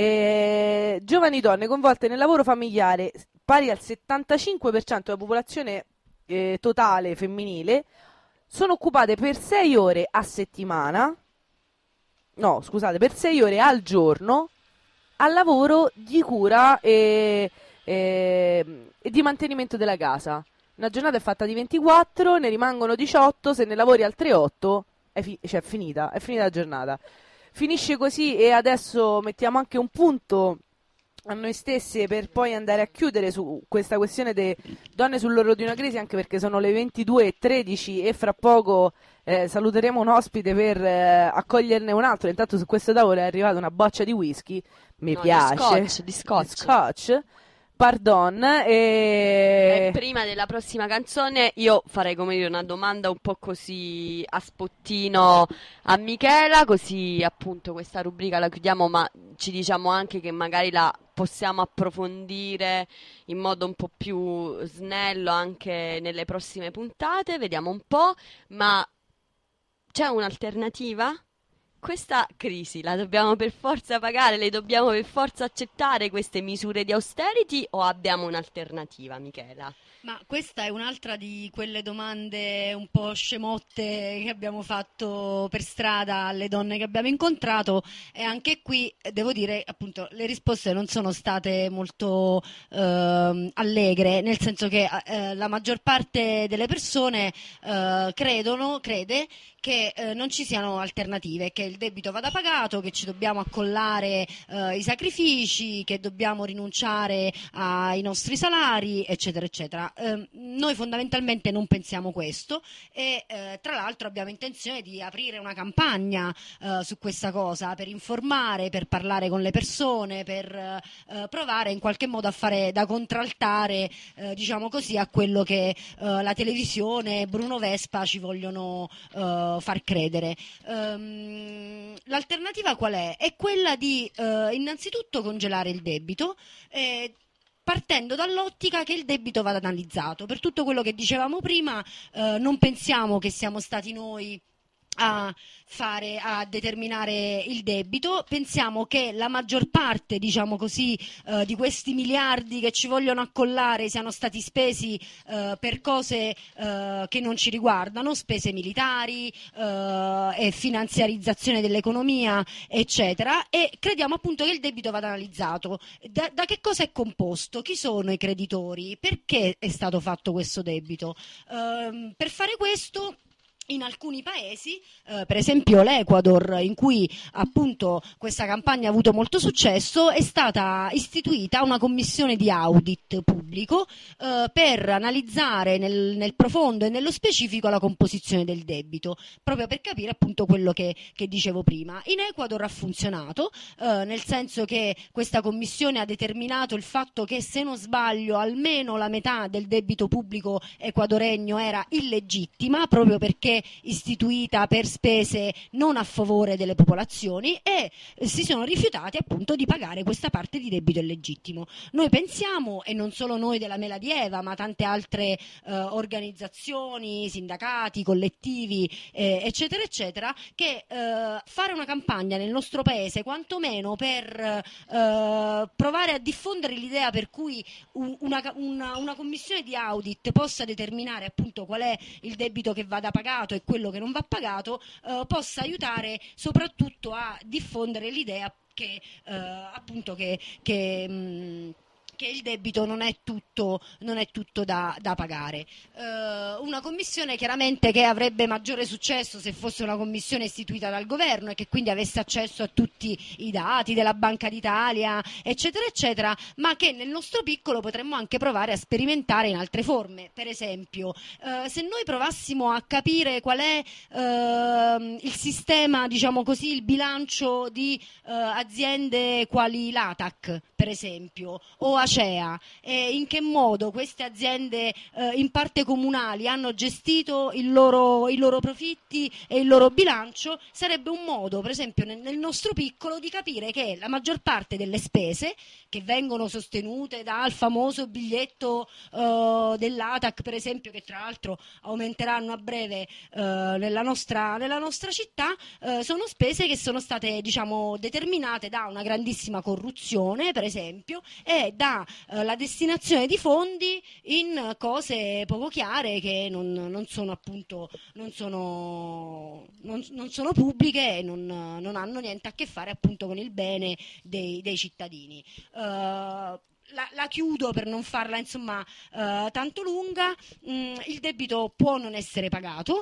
[SPEAKER 3] giovani donne coinvolte nel lavoro familiare, pari al 75% della popolazione totale femminile, sono occupate per 6 ore a settimana, no scusate, per 6 ore al giorno al lavoro di cura e di mantenimento della casa. Una giornata è fatta di 24, ne rimangono 18, se ne lavori altre 8 è finita la giornata. Finisce così e adesso mettiamo anche un punto a noi stesse per poi andare a chiudere su questa questione delle donne sull'orlo di una crisi, anche perché sono le 22:13 e fra poco saluteremo un ospite per accoglierne un altro. Intanto su questo tavolo è arrivata una boccia di whisky, mi piace.
[SPEAKER 2] Di scotch.
[SPEAKER 3] Scotch. Pardon.
[SPEAKER 2] E prima della prossima canzone io farei, come dire, una domanda un po' così a spottino a Michela, così appunto questa rubrica la chiudiamo, ma ci diciamo anche che magari la possiamo approfondire in modo un po' più snello anche nelle prossime puntate, vediamo un po', ma c'è un'alternativa? Questa crisi la dobbiamo per forza pagare, le dobbiamo per forza accettare queste misure di austerity o abbiamo un'alternativa, Michela?
[SPEAKER 4] Ma questa è un'altra di quelle domande un po' scemotte che abbiamo fatto per strada alle donne che abbiamo incontrato, e anche qui devo dire appunto le risposte non sono state molto allegre, nel senso che la maggior parte delle persone crede che non ci siano alternative, che il debito vada pagato, che ci dobbiamo accollare i sacrifici, che dobbiamo rinunciare ai nostri salari, eccetera, eccetera. Noi fondamentalmente non pensiamo questo e tra l'altro abbiamo intenzione di aprire una campagna su questa cosa, per informare, per parlare con le persone, per provare in qualche modo a fare da contraltare, diciamo così, a quello che la televisione e Bruno Vespa ci vogliono far credere. L'alternativa qual è? È quella di innanzitutto congelare il debito, partendo dall'ottica che il debito vada analizzato. Per tutto quello che dicevamo prima, non pensiamo che siamo stati noi a determinare il debito, pensiamo che la maggior parte, diciamo così, di questi miliardi che ci vogliono accollare siano stati spesi per cose che non ci riguardano, spese militari e finanziarizzazione dell'economia, eccetera, e crediamo appunto che il debito vada analizzato. Da che cosa è composto? Chi sono i creditori? Perché è stato fatto questo debito? Per fare questo, in alcuni paesi, per esempio l'Ecuador, in cui appunto questa campagna ha avuto molto successo, è stata istituita una commissione di audit pubblico per analizzare nel profondo e nello specifico la composizione del debito, proprio per capire appunto quello che dicevo prima. In Ecuador ha funzionato, nel senso che questa commissione ha determinato il fatto che, se non sbaglio, almeno la metà del debito pubblico ecuadoregno era illegittima, proprio perché commissione istituita per spese non a favore delle popolazioni e si sono rifiutati appunto di pagare questa parte di debito illegittimo. Noi pensiamo, e non solo noi della Mela di Eva, ma tante altre organizzazioni, sindacati, collettivi, eccetera, eccetera, che fare una campagna nel nostro paese, quantomeno per provare a diffondere l'idea per cui una commissione di audit possa determinare appunto qual è il debito che va pagato e quello che non va pagato, possa aiutare soprattutto a diffondere l'idea che appunto che il debito non è tutto da pagare. Una commissione chiaramente che avrebbe maggiore successo se fosse una commissione istituita dal governo e che quindi avesse accesso a tutti i dati della Banca d'Italia, eccetera, eccetera, ma che nel nostro piccolo potremmo anche provare a sperimentare in altre forme. Per esempio, se noi provassimo a capire qual è il sistema, diciamo così, il bilancio di aziende quali l'ATAC, per esempio, o Acea, e in che modo queste aziende in parte comunali hanno gestito i loro profitti e il loro bilancio, sarebbe un modo, per esempio, nel nostro piccolo di capire che la maggior parte delle spese che vengono sostenute dal famoso biglietto dell'ATAC, per esempio, che tra l'altro aumenteranno a breve nella nostra città, sono spese che sono state, diciamo, determinate da una grandissima corruzione, per esempio, e da la destinazione di fondi in cose poco chiare che non sono appunto non sono pubbliche e non hanno niente a che fare appunto con il bene dei cittadini. La chiudo per non farla insomma tanto lunga. Il debito può non essere pagato.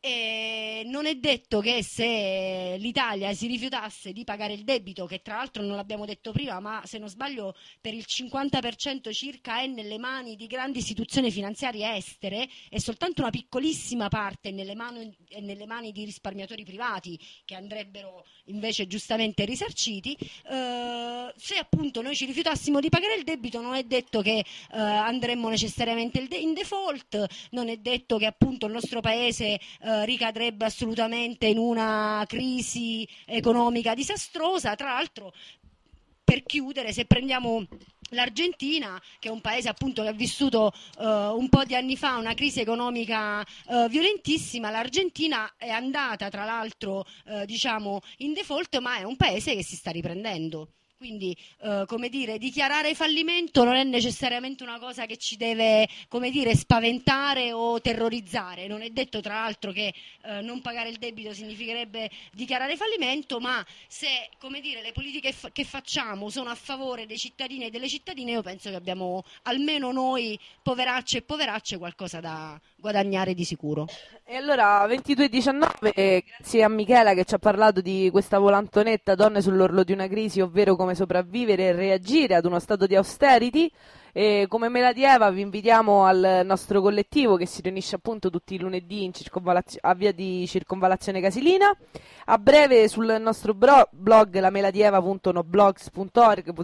[SPEAKER 4] E non è detto che se l'Italia si rifiutasse di pagare il debito, che tra l'altro non l'abbiamo detto prima, ma se non sbaglio per il 50% circa è nelle mani di grandi istituzioni finanziarie estere e soltanto una piccolissima parte è nelle mani di risparmiatori privati che andrebbero invece giustamente risarciti, se appunto noi ci rifiutassimo di pagare il debito non è detto che andremmo necessariamente in default, non è detto che appunto il nostro paese ricadrebbe assolutamente in una crisi economica disastrosa. Tra l'altro, per chiudere, se prendiamo l'Argentina, che è un paese appunto che ha vissuto un po' di anni fa una crisi economica violentissima, l'Argentina è andata tra l'altro diciamo in default, ma è un paese che si sta riprendendo. Quindi, come dire, dichiarare fallimento non è necessariamente una cosa che ci deve, come dire, spaventare o terrorizzare. Non è detto, tra l'altro, che non pagare il debito significherebbe dichiarare fallimento, ma se, come dire, le politiche che facciamo sono a favore dei cittadini e delle cittadine, io penso che abbiamo, almeno noi, poveracce e poveracce, qualcosa da guadagnare di sicuro.
[SPEAKER 3] E allora 22:19, grazie a Michela che ci ha parlato di questa volantonetta Donne sull'orlo di una crisi, ovvero come sopravvivere e reagire ad uno stato di austerity. E come Mela di Eva vi invitiamo al nostro collettivo che si riunisce appunto tutti i lunedì a via di Circonvallazione Casilina. A breve sul nostro blog lameladieva.noblogs.org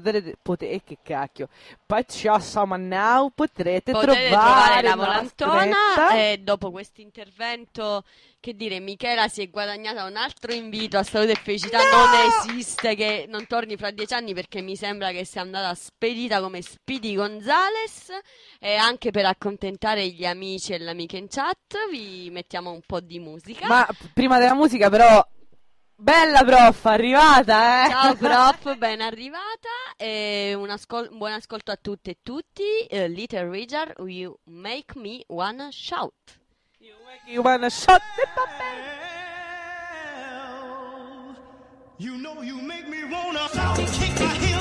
[SPEAKER 3] potrete trovare
[SPEAKER 2] la volantona. E dopo questo intervento, che dire, Michela si è guadagnata un altro invito a Salute e Felicità. Non esiste che non torni fra 10 anni, perché mi sembra che sia andata spedita come Speedy Gonzales. E anche per accontentare gli amici e le amiche in chat vi mettiamo un po' di musica.
[SPEAKER 3] Ma prima della musica però, bella prof, arrivata,
[SPEAKER 2] Ciao prof, ben arrivata. E un buon ascolto a tutte e tutti. Little Richard, You Make Me Wanna Shout.
[SPEAKER 3] You wanna shut the
[SPEAKER 5] You know you make me wanna kick my heels